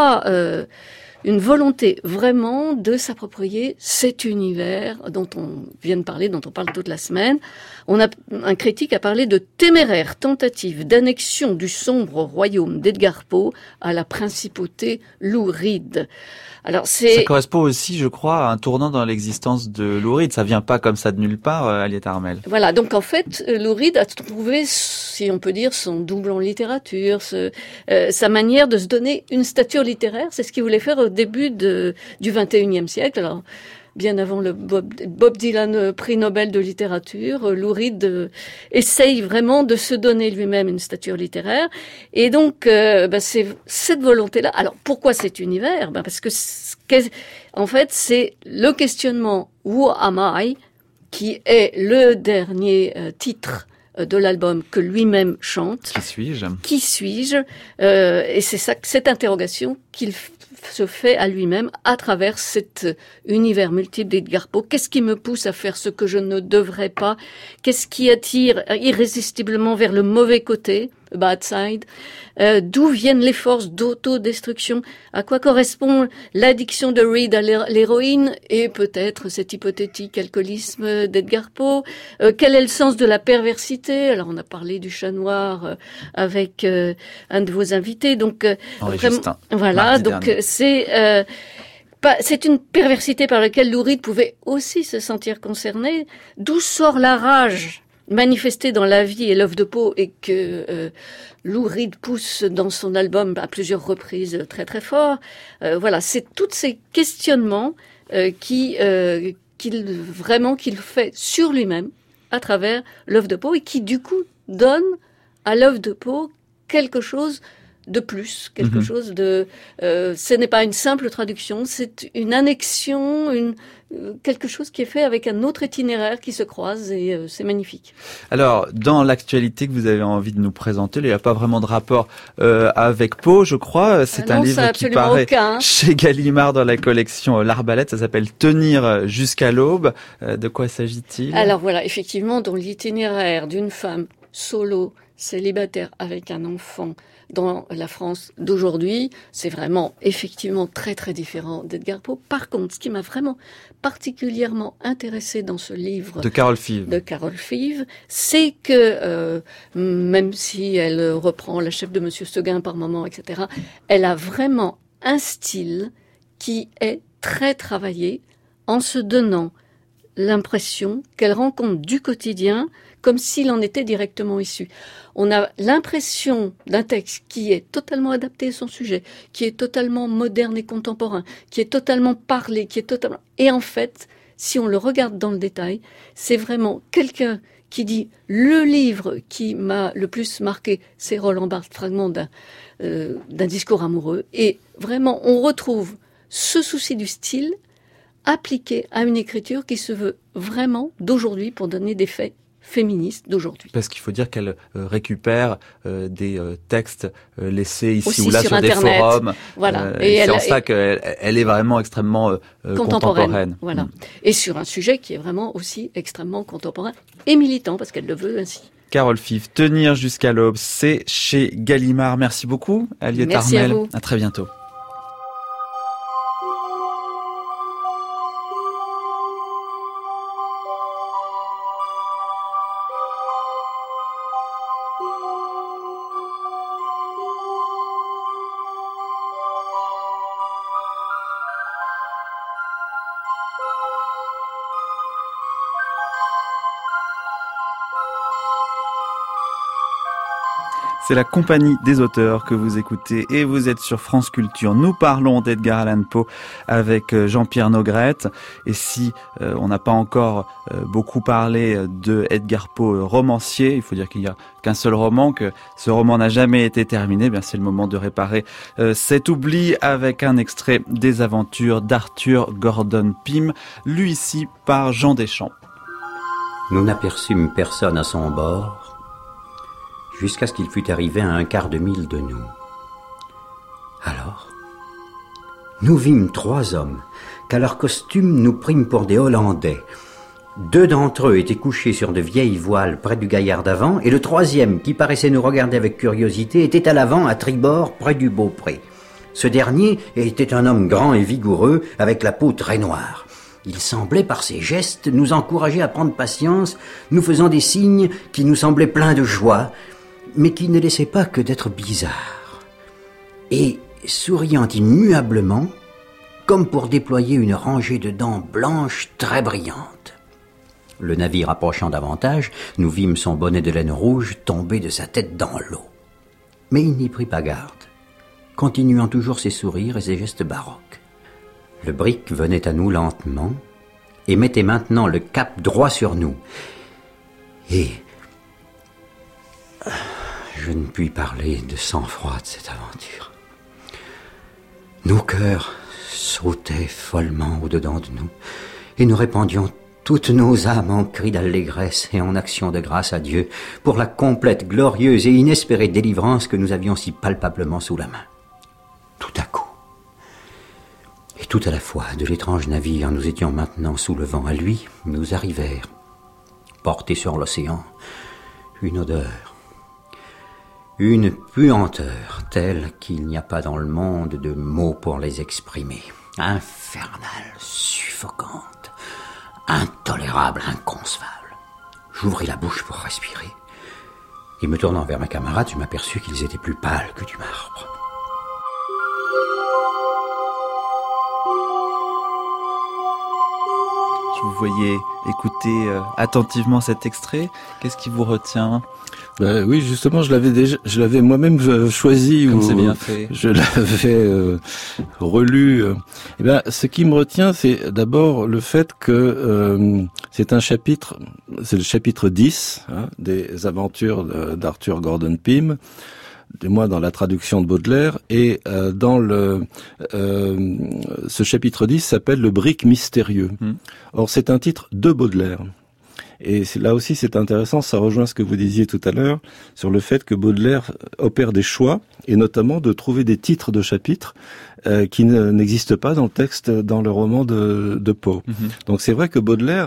une volonté vraiment de s'approprier cet univers dont on vient de parler, dont on parle toute la semaine. Un critique a parlé de téméraire tentative d'annexion du sombre royaume d'Edgar Poe à la principauté Lou Reed. Alors ça correspond aussi, je crois, à un tournant dans l'existence de Lou Reed. Ça vient pas comme ça de nulle part, Aliette Armel. Voilà, donc en fait, Lou Reed a trouvé, si on peut dire, son double en littérature, sa manière de se donner une stature littéraire. C'est ce qu'il voulait faire au début du XXIe siècle. Alors, bien avant le Bob Dylan prix Nobel de littérature, Lou Reed essaye vraiment de se donner lui-même une stature littéraire. Et donc, c'est cette volonté-là. Alors, pourquoi cet univers? Parce que, en fait, c'est le questionnement « Who am I ?» qui est le dernier titre de l'album que lui-même chante. Qui suis-je? Et c'est ça, cette interrogation qu'il se fait à lui-même à travers cet univers multiple d'Edgar Poe. Qu'est-ce qui me pousse à faire ce que je ne devrais pas? Qu'est-ce qui attire irrésistiblement vers le mauvais côté, bad side? D'où viennent les forces d'autodestruction? À quoi correspond l'addiction de Reed à l'héroïne et peut-être cet hypothétique alcoolisme d'Edgar Poe? Quel est le sens de la perversité? Alors on a parlé du chat noir avec un de vos invités, donc voilà, donc c'est une perversité par laquelle Lou Reed pouvait aussi se sentir concerné. D'où sort la rage manifestée dans la vie et l'œuvre de Poe et que Lou Reed pousse dans son album à plusieurs reprises très très fort. Voilà, c'est tous ces questionnements qu'il fait sur lui-même à travers l'œuvre de Poe et qui du coup donne à l'œuvre de Poe quelque chose de plus, quelque chose de... ce n'est pas une simple traduction, c'est une annexion, quelque chose qui est fait avec un autre itinéraire qui se croise et c'est magnifique. Alors, dans l'actualité que vous avez envie de nous présenter, il n'y a pas vraiment de rapport avec Poe, je crois. C'est un livre qui paraît chez Gallimard dans la collection L'Arbalète. Ça s'appelle Tenir jusqu'à l'aube. De quoi s'agit-il? Alors voilà, effectivement, dans l'itinéraire d'une femme solo, célibataire avec un enfant dans la France d'aujourd'hui, c'est vraiment effectivement très très différent d'Edgar Poe. Par contre, ce qui m'a vraiment particulièrement intéressé dans ce livre de Carol Five, c'est que même si elle reprend la chef de Monsieur Seguin par moment, etc., elle a vraiment un style qui est très travaillé en se donnant l'impression qu'elle rencontre du quotidien comme s'il en était directement issu. On a l'impression d'un texte qui est totalement adapté à son sujet, qui est totalement moderne et contemporain, qui est totalement parlé, Et en fait, si on le regarde dans le détail, c'est vraiment quelqu'un qui dit « Le livre qui m'a le plus marqué, c'est Roland Barthes, fragment d'un discours amoureux. » Et vraiment, on retrouve ce souci du style appliqué à une écriture qui se veut vraiment d'aujourd'hui pour donner des faits féministe d'aujourd'hui. Parce qu'il faut dire qu'elle récupère des textes laissés ici aussi ou là sur Internet. Des forums. Voilà. Et c'est en ça qu'elle est vraiment extrêmement contemporaine. Voilà. Et sur un sujet qui est vraiment aussi extrêmement contemporain et militant, parce qu'elle le veut ainsi. Carole Fives, Tenir jusqu'à l'aube, c'est chez Gallimard. Merci beaucoup, Aliette Merci Armel. à vous. À très bientôt. C'est la compagnie des auteurs que vous écoutez et vous êtes sur France Culture. Nous parlons d'Edgar Allan Poe avec Jean-Pierre Nogrette. Et si on n'a pas encore beaucoup parlé de Edgar Poe romancier, il faut dire qu'il n'y a qu'un seul roman, que ce roman n'a jamais été terminé, bien c'est le moment de réparer cet oubli avec un extrait des aventures d'Arthur Gordon Pym, lu ici par Jean Deschamps. Nous n'aperçûmes personne à son bord, jusqu'à ce qu'il fût arrivé à un quart de mille de nous. Alors, nous vîmes 3 hommes, qu'à leur costume nous prîmes pour des Hollandais. 2 d'entre eux étaient couchés sur de vieilles voiles près du gaillard d'avant, et le 3e, qui paraissait nous regarder avec curiosité, était à l'avant, à tribord, près du beaupré. Ce dernier était un homme grand et vigoureux, avec la peau très noire. Il semblait, par ses gestes, nous encourager à prendre patience, nous faisant des signes qui nous semblaient pleins de joie, mais qui ne laissait pas que d'être bizarre. Et, souriant immuablement, comme pour déployer une rangée de dents blanches très brillantes. Le navire approchant davantage, nous vîmes son bonnet de laine rouge tomber de sa tête dans l'eau. Mais il n'y prit pas garde, continuant toujours ses sourires et ses gestes baroques. Le brick venait à nous lentement et mettait maintenant le cap droit sur nous. Et je ne puis parler de sang-froid de cette aventure. Nos cœurs sautaient follement au-dedans de nous, et nous répandions toutes nos âmes en cris d'allégresse et en actions de grâce à Dieu pour la complète, glorieuse et inespérée délivrance que nous avions si palpablement sous la main. Tout à coup, et tout à la fois, de l'étrange navire nous étions maintenant sous le vent à lui, nous arrivèrent, portés sur l'océan, une odeur, une puanteur telle qu'il n'y a pas dans le monde de mots pour les exprimer. Infernale, suffocante, intolérable, inconcevable. J'ouvris la bouche pour respirer, et me tournant vers mes camarades, je m'aperçus qu'ils étaient plus pâles que du marbre. Vous voyez écouter attentivement cet extrait. Qu'est-ce qui vous retient ? Oui, justement, je l'avais moi-même choisi. Comme c'est bien fait. Je l'avais relu. Ce qui me retient, c'est d'abord le fait que c'est le chapitre 10 des aventures d'Arthur Gordon Pym, du moins dans la traduction de Baudelaire, et ce chapitre 10 s'appelle Le brick mystérieux. Or, c'est un titre de Baudelaire. Et là aussi, c'est intéressant, ça rejoint ce que vous disiez tout à l'heure, sur le fait que Baudelaire opère des choix, et notamment de trouver des titres de chapitres qui n'existent pas dans le texte, dans le roman de Poe. Donc c'est vrai que Baudelaire,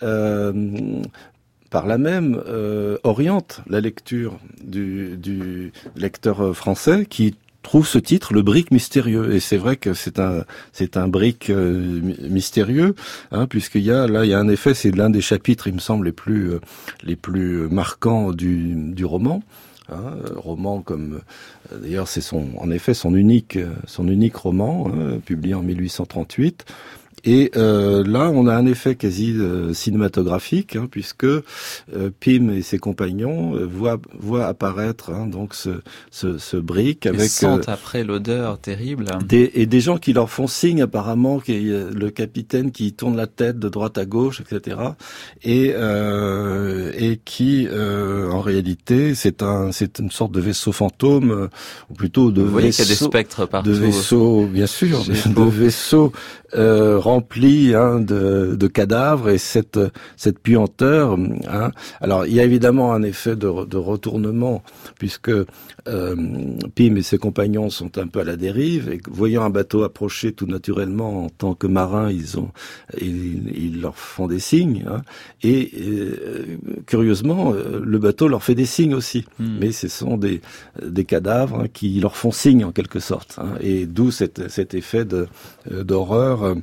par là même, oriente la lecture du lecteur français qui trouve ce titre, le brick mystérieux. Et c'est vrai que c'est un brick mystérieux, puisqu'il y a un effet, c'est l'un des chapitres, il me semble, les plus marquants du roman. Roman comme d'ailleurs c'est en effet son unique roman, publié en 1838. Et là, on a un effet quasi cinématographique, puisque Pym et ses compagnons voient apparaître donc ce brick avec. Ils sentent après l'odeur terrible. Des gens qui leur font signe apparemment, le capitaine qui tourne la tête de droite à gauche, etc. Et qui, en réalité, c'est une sorte de vaisseau fantôme, ou plutôt de vaisseau. Vous voyez qu'il y a des spectres partout. De vaisseaux, bien sûr, de vaisseaux rempli de cadavres et cette puanteur. Alors il y a évidemment un effet de retournement puisque Pym et ses compagnons sont un peu à la dérive et voyant un bateau approcher tout naturellement en tant que marins, ils leur font des signes et curieusement, le bateau leur fait des signes aussi. Mais ce sont des cadavres qui leur font signe en quelque sorte. Et d'où cet effet d'horreur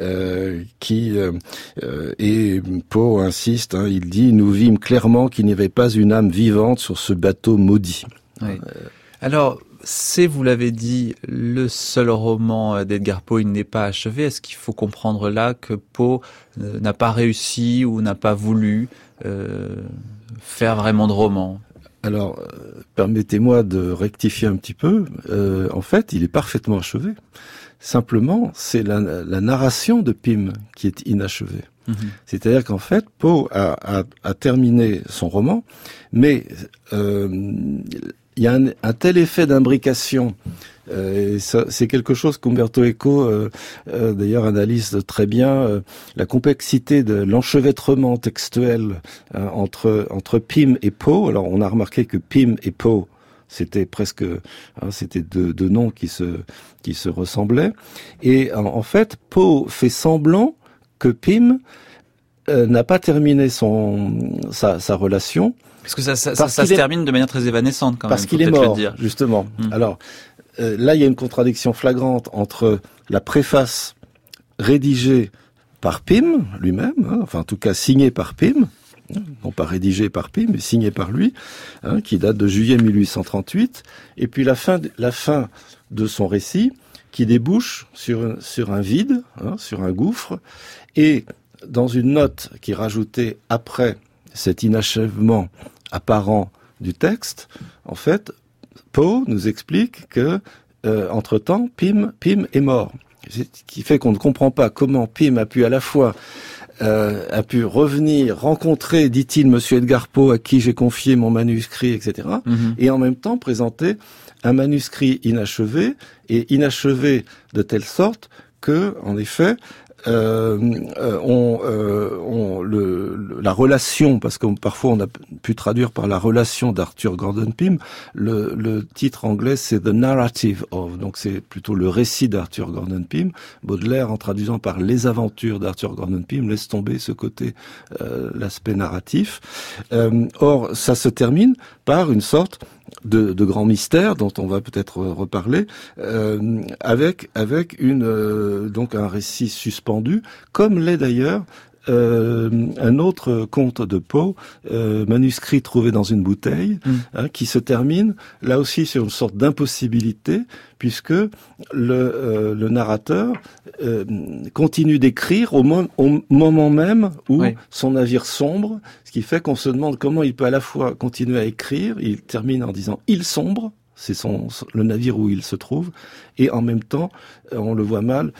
et Poe insiste, il dit « Nous vîmes clairement qu'il n'y avait pas une âme vivante sur ce bateau maudit. » Oui. Alors, c'est, vous l'avez dit, le seul roman d'Edgar Poe, il n'est pas achevé. Est-ce qu'il faut comprendre là que Poe n'a pas réussi ou n'a pas voulu faire vraiment de roman? Alors, permettez-moi de rectifier un petit peu. En fait, il est parfaitement achevé. Simplement, c'est la narration de Pym qui est inachevée. C'est-à-dire qu'en fait, Poe a terminé son roman, mais il y a un tel effet d'imbrication, et ça, c'est quelque chose qu'Umberto Eco d'ailleurs analyse très bien, la complexité de l'enchevêtrement textuel entre Pym et Poe. Alors on a remarqué que Pym et Poe, c'était presque, c'était deux noms qui se ressemblaient, et en fait Poe fait semblant que Pym n'a pas terminé sa relation. Parce que ça se termine de manière très évanescente quand même. Parce qu'il est mort, justement. Alors, là, il y a une contradiction flagrante entre la préface rédigée par Pym lui-même, enfin en tout cas signée par Pym, non pas rédigée par Pym, mais signée par lui, qui date de juillet 1838, et puis la fin de son récit, qui débouche sur un vide, sur un gouffre, et dans une note qui est rajoutée après cet inachèvement apparent du texte, en fait, Poe nous explique que, entre-temps, Pym est mort. Ce qui fait qu'on ne comprend pas comment Pym a pu à la fois revenir, rencontrer, dit-il, Monsieur Edgar Poe, à qui j'ai confié mon manuscrit, etc., et en même temps présenter un manuscrit inachevé, et inachevé de telle sorte que, en effet, la relation, parce que parfois on a pu traduire par la relation d'Arthur Gordon Pym, le titre anglais c'est The Narrative of, donc c'est plutôt le récit d'Arthur Gordon Pym. Baudelaire, en traduisant par les aventures d'Arthur Gordon Pym, laisse tomber ce côté, l'aspect narratif. Or, ça se termine par une sorte de grand mystère dont on va peut-être reparler, avec donc un récit suspendu, comme l'est d'ailleurs un autre conte de Poe, manuscrit trouvé dans une bouteille, qui se termine là aussi sur une sorte d'impossibilité, puisque le narrateur continue d'écrire au moment même où son navire sombre, ce qui fait qu'on se demande comment il peut à la fois continuer à écrire, il termine en disant « il sombre », c'est le navire où il se trouve, et en même temps, on le voit mal,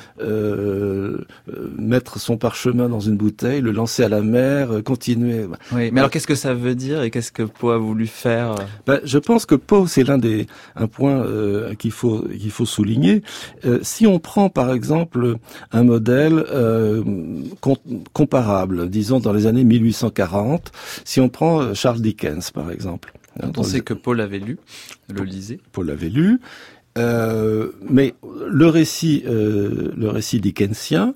mettre son parchemin dans une bouteille, le lancer à la mer, continuer. Oui, mais alors qu'est-ce que ça veut dire et qu'est-ce que Poe a voulu faire? Je pense que Poe, c'est un point qu'il faut souligner. Si on prend par exemple un modèle comparable, disons dans les années 1840, si on prend Charles Dickens par exemple. Vous pensez que Paul l'avait lu, le lisait? Paul l'avait lu, mais le récit dickensien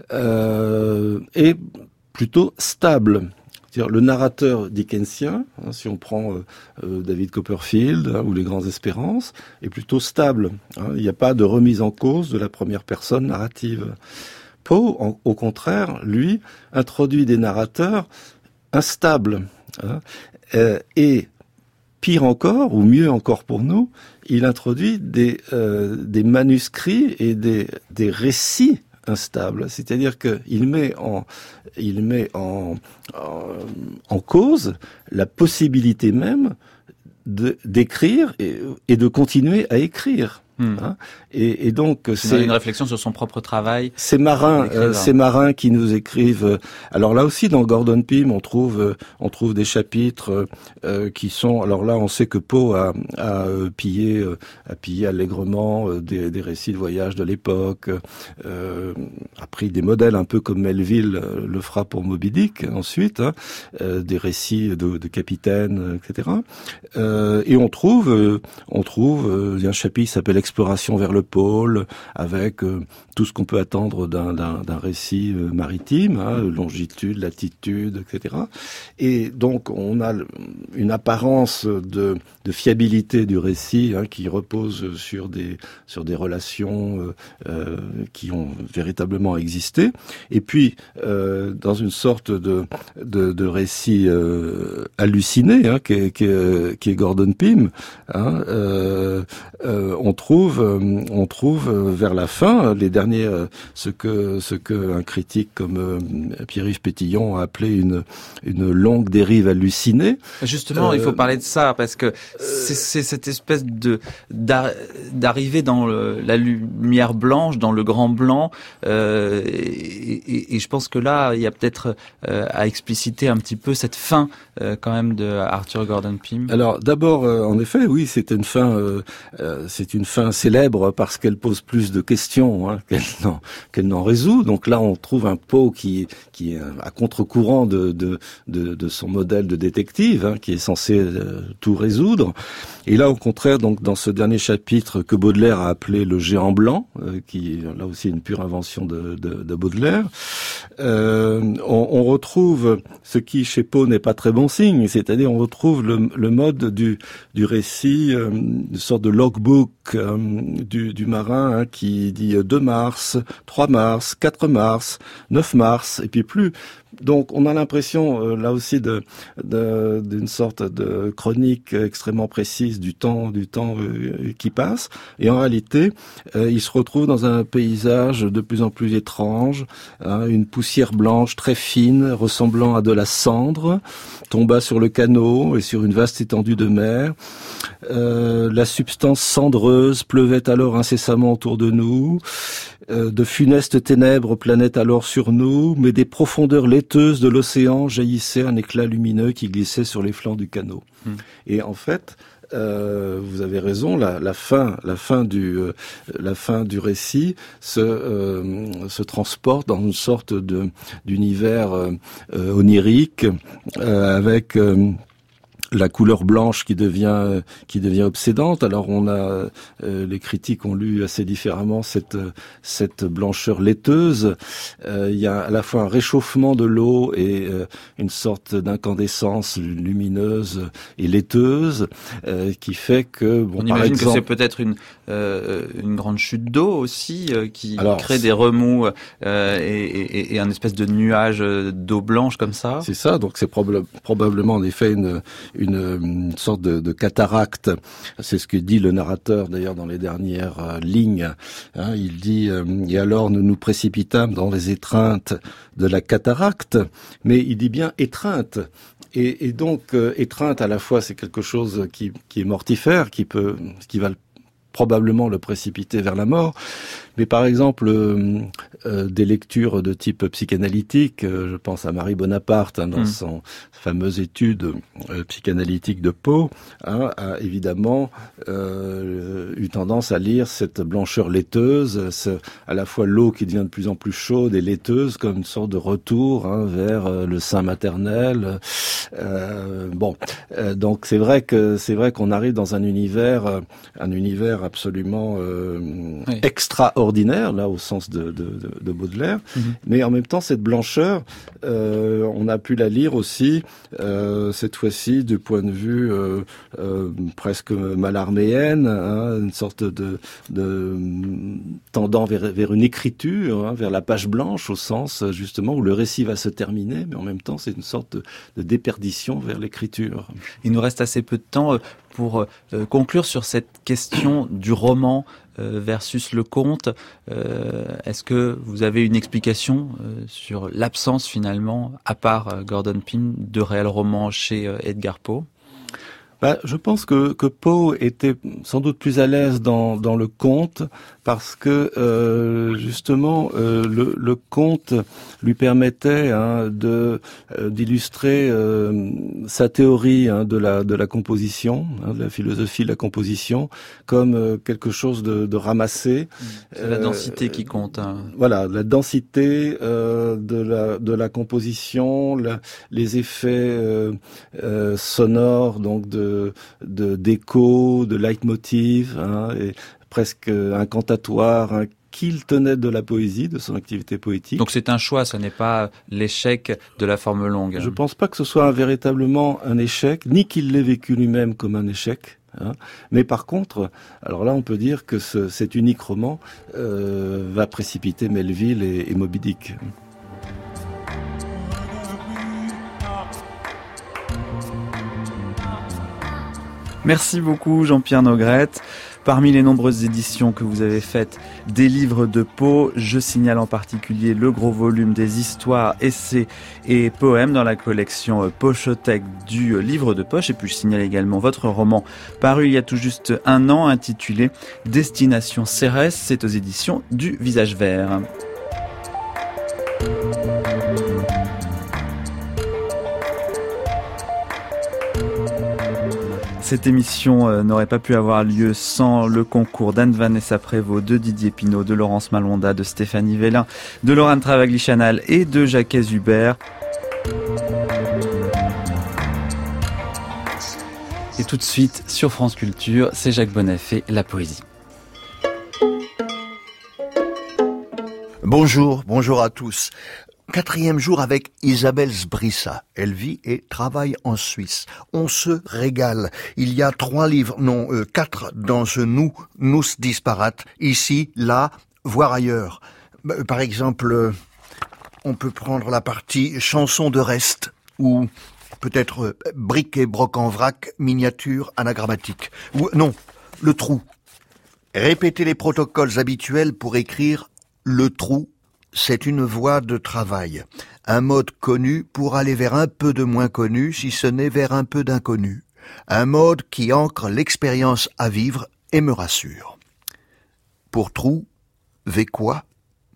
est plutôt stable. C'est-à-dire le narrateur dickensien, si on prend David Copperfield ou Les Grands Espérances, est plutôt stable. Il n'y a pas de remise en cause de la première personne narrative. Poe, au contraire, lui, introduit des narrateurs instables. Et pire encore, ou mieux encore pour nous, il introduit des manuscrits et des récits instables. C'est-à-dire qu'il met en cause la possibilité même d'écrire et de continuer à écrire. Et donc c'est une réflexion sur son propre travail. Ces marins qui nous écrivent. Alors là aussi dans Gordon Pym on trouve des chapitres qui sont. Alors là on sait que Poe a pillé allègrement des récits de voyage de l'époque, a pris des modèles un peu comme Melville le fera pour Moby Dick ensuite, des récits de capitaines, etc. Et on trouve il y a un chapitre qui s'appelle l'exploration vers le pôle, avec tout ce qu'on peut attendre d'un récit maritime, longitude, latitude, etc. Et donc on a une apparence de fiabilité du récit qui repose sur des relations qui ont véritablement existé. Et puis dans une sorte de récit halluciné qui est Gordon Pym, on trouve vers la fin les derniers ce que un critique comme Pierre-Yves Pétillon a appelé une longue dérive hallucinée. Justement, il faut parler de ça parce que c'est cette espèce d'arriver dans la lumière blanche, dans le grand blanc, et je pense que là il y a peut-être à expliciter un petit peu cette fin quand même de Arthur Gordon Pym. Alors d'abord, en effet, oui, c'est une fin célèbre parce qu'elle pose plus de questions qu'elle n'en résout. Donc là, on trouve un Poe qui est à contre-courant de son modèle de détective, qui est censé tout résoudre. Et là, au contraire, donc dans ce dernier chapitre que Baudelaire a appelé le géant blanc, qui est là aussi une pure invention de Baudelaire, on retrouve ce qui chez Poe n'est pas très bon signe, c'est-à-dire on retrouve le mode du récit, une sorte de logbook du marin qui dit 2 mars, 3 mars, 4 mars, 9 mars, et puis plus. Donc on a l'impression là aussi d'une sorte de chronique extrêmement précise du temps qui passe, et en réalité il se retrouve dans un paysage de plus en plus étrange, une poussière blanche très fine ressemblant à de la cendre tomba sur le canot et sur une vaste étendue de mer. La substance cendreuse pleuvait alors incessamment autour de nous. De funestes ténèbres planaient alors sur nous, mais des profondeurs laiteuses de l'océan jaillissaient un éclat lumineux qui glissait sur les flancs du canot. Et en fait, vous avez raison, la fin du récit se transporte dans une sorte d'univers onirique avec la couleur blanche qui devient obsédante. Alors les critiques ont lu assez différemment cette blancheur laiteuse. Il y a à la fois un réchauffement de l'eau et une sorte d'incandescence lumineuse et laiteuse qui fait que on imagine que c'est peut-être une grande chute d'eau aussi qui crée des remous et un espèce de nuage d'eau blanche comme ça. C'est ça, donc c'est probablement en effet une sorte de cataracte. C'est ce que dit le narrateur d'ailleurs dans les dernières lignes. Il dit et alors nous nous précipitâmes dans les étreintes de la cataracte, mais il dit bien étreinte. Et donc étreinte à la fois c'est quelque chose qui est mortifère, qui va probablement le précipiter vers la mort. Mais par exemple, des lectures de type psychanalytique, je pense à Marie Bonaparte dans son fameuse étude psychanalytique de Poe, a évidemment eu tendance à lire cette blancheur laiteuse, à la fois l'eau qui devient de plus en plus chaude et laiteuse, comme une sorte de retour vers le sein maternel. Donc c'est vrai qu'on arrive dans un univers absolument extraordinaire, là au sens de Baudelaire, mais en même temps cette blancheur, on a pu la lire aussi cette fois-ci du point de vue presque malarméenne, une sorte de tendant vers une écriture, vers la page blanche au sens justement où le récit va se terminer, mais en même temps c'est une sorte de déperdition vers l'écriture. Il nous reste assez peu de temps pour conclure sur cette question du roman versus le conte. Est-ce que vous avez une explication sur l'absence finalement, à part Gordon Pym, de réels romans chez Edgar Poe ? Je pense que Poe était sans doute plus à l'aise dans le conte parce que justement le conte lui permettait d'illustrer sa théorie de la composition, de la philosophie de la composition, comme quelque chose de ramassé. C'est la densité qui compte. Voilà, la densité de la composition, les effets sonores, donc d'écho, de leitmotiv, et presque incantatoire, qu'il tenait de la poésie, de son activité poétique. Donc c'est un choix, ce n'est pas l'échec de la forme longue. Je pense pas que ce soit véritablement un échec, ni qu'il l'ait vécu lui-même comme un échec. Mais par contre, alors là on peut dire que cet unique roman va précipiter Melville et Moby Dick. Merci beaucoup Jean-Pierre Nogrette. Parmi les nombreuses éditions que vous avez faites des livres de Poe, je signale en particulier le gros volume des histoires, essais et poèmes dans la collection Pochothèque du livre de poche. Et puis je signale également votre roman paru il y a tout juste un an intitulé Destination Cérès. C'est aux éditions du Visage Vert. Cette émission n'aurait pas pu avoir lieu sans le concours d'Anne-Vanessa Prévost, de Didier Pinault, de Laurence Malonda, de Stéphanie Vélin, de Laurent Travagli-Chanal et de Jacques Hubert. Et tout de suite, sur France Culture, c'est Jacques Bonafé, la poésie. Bonjour à tous. 4e jour avec Isabelle Sbrissa. Elle vit et travaille en Suisse. On se régale. Il y a 4 dans ce nous disparate. Ici, là, voire ailleurs. Par exemple, on peut prendre la partie chanson de reste ou peut-être bric et broc en vrac, miniature anagrammatique. Ou non, le trou. Répéter les protocoles habituels pour écrire le trou. C'est une voie de travail, un mode connu pour aller vers un peu de moins connu, si ce n'est vers un peu d'inconnu. Un mode qui ancre l'expérience à vivre et me rassure. Pour trou, vais quoi ?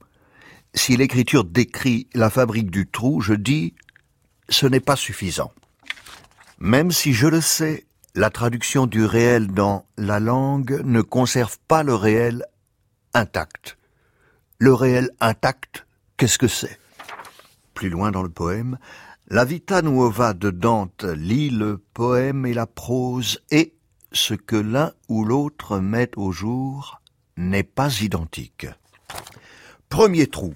Si l'écriture décrit la fabrique du trou, je dis, ce n'est pas suffisant. Même si je le sais, la traduction du réel dans la langue ne conserve pas le réel intact. Le réel intact, qu'est-ce que c'est ? Plus loin dans le poème, la Vita Nuova de Dante lit le poème et la prose, et ce que l'un ou l'autre met au jour n'est pas identique. Premier trou.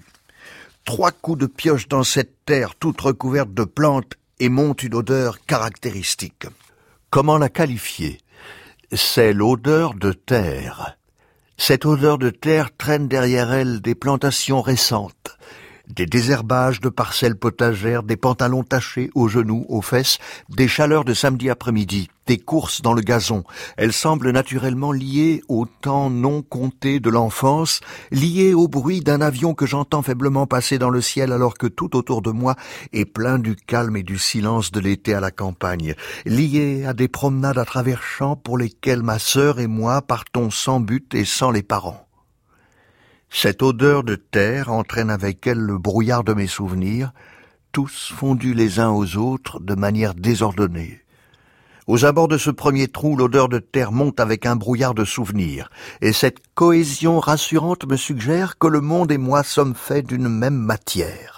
3 coups de pioche dans cette terre toute recouverte de plantes et monte une odeur caractéristique. Comment la qualifier ? C'est l'odeur de terre. Cette odeur de terre traîne derrière elle des plantations récentes, des désherbages de parcelles potagères, des pantalons tachés aux genoux, aux fesses, des chaleurs de samedi après-midi, des courses dans le gazon. Elle semble naturellement liée au temps non compté de l'enfance, liée au bruit d'un avion que j'entends faiblement passer dans le ciel alors que tout autour de moi est plein du calme et du silence de l'été à la campagne, liée à des promenades à travers champs pour lesquelles ma sœur et moi partons sans but et sans les parents. Cette odeur de terre entraîne avec elle le brouillard de mes souvenirs, tous fondus les uns aux autres de manière désordonnée. Aux abords de ce premier trou, l'odeur de terre monte avec un brouillard de souvenirs, et cette cohésion rassurante me suggère que le monde et moi sommes faits d'une même matière.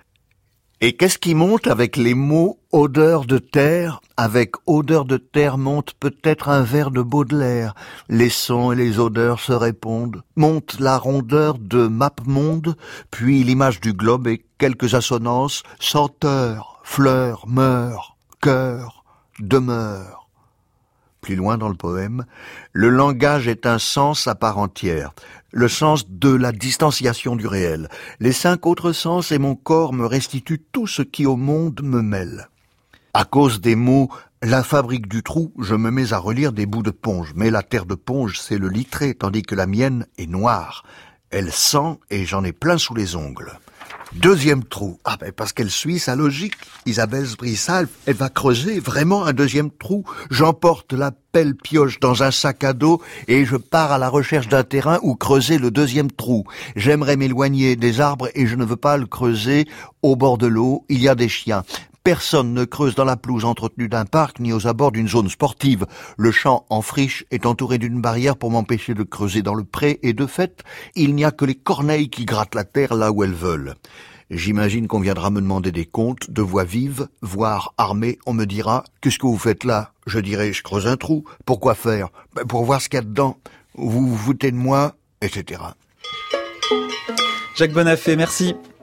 Et qu'est-ce qui monte avec les mots « odeur de terre » ? Avec « odeur de terre » monte peut-être un vers de Baudelaire. Les sons et les odeurs se répondent. Monte la rondeur de Mappemonde, puis l'image du globe et quelques assonances. Senteur, fleur, meurt, cœur, demeure. Plus loin dans le poème, le langage est un sens à part entière, le sens de la distanciation du réel. Les 5 autres sens et mon corps me restituent tout ce qui au monde me mêle. À cause des mots « la fabrique du trou », je me mets à relire des bouts de Ponge, mais la terre de Ponge, c'est le littré, tandis que la mienne est noire. Elle sent et j'en ai plein sous les ongles. Deuxième trou. Parce qu'elle suit sa logique. Isabelle Sbrissa, elle va creuser vraiment un deuxième trou. J'emporte la pelle pioche dans un sac à dos et je pars à la recherche d'un terrain où creuser le deuxième trou. J'aimerais m'éloigner des arbres et je ne veux pas le creuser au bord de l'eau. Il y a des chiens. Personne ne creuse dans la pelouse entretenue d'un parc ni aux abords d'une zone sportive. Le champ en friche est entouré d'une barrière pour m'empêcher de creuser dans le pré et de fait, il n'y a que les corneilles qui grattent la terre là où elles veulent. J'imagine qu'on viendra me demander des comptes, de voix vive, voire armée. On me dira « Qu'est-ce que vous faites là ?» Je dirai « Je creuse un trou. » Pourquoi faire ? Pour voir ce qu'il y a dedans. vous vous foutez de moi, etc. Jacques Bonafé, merci.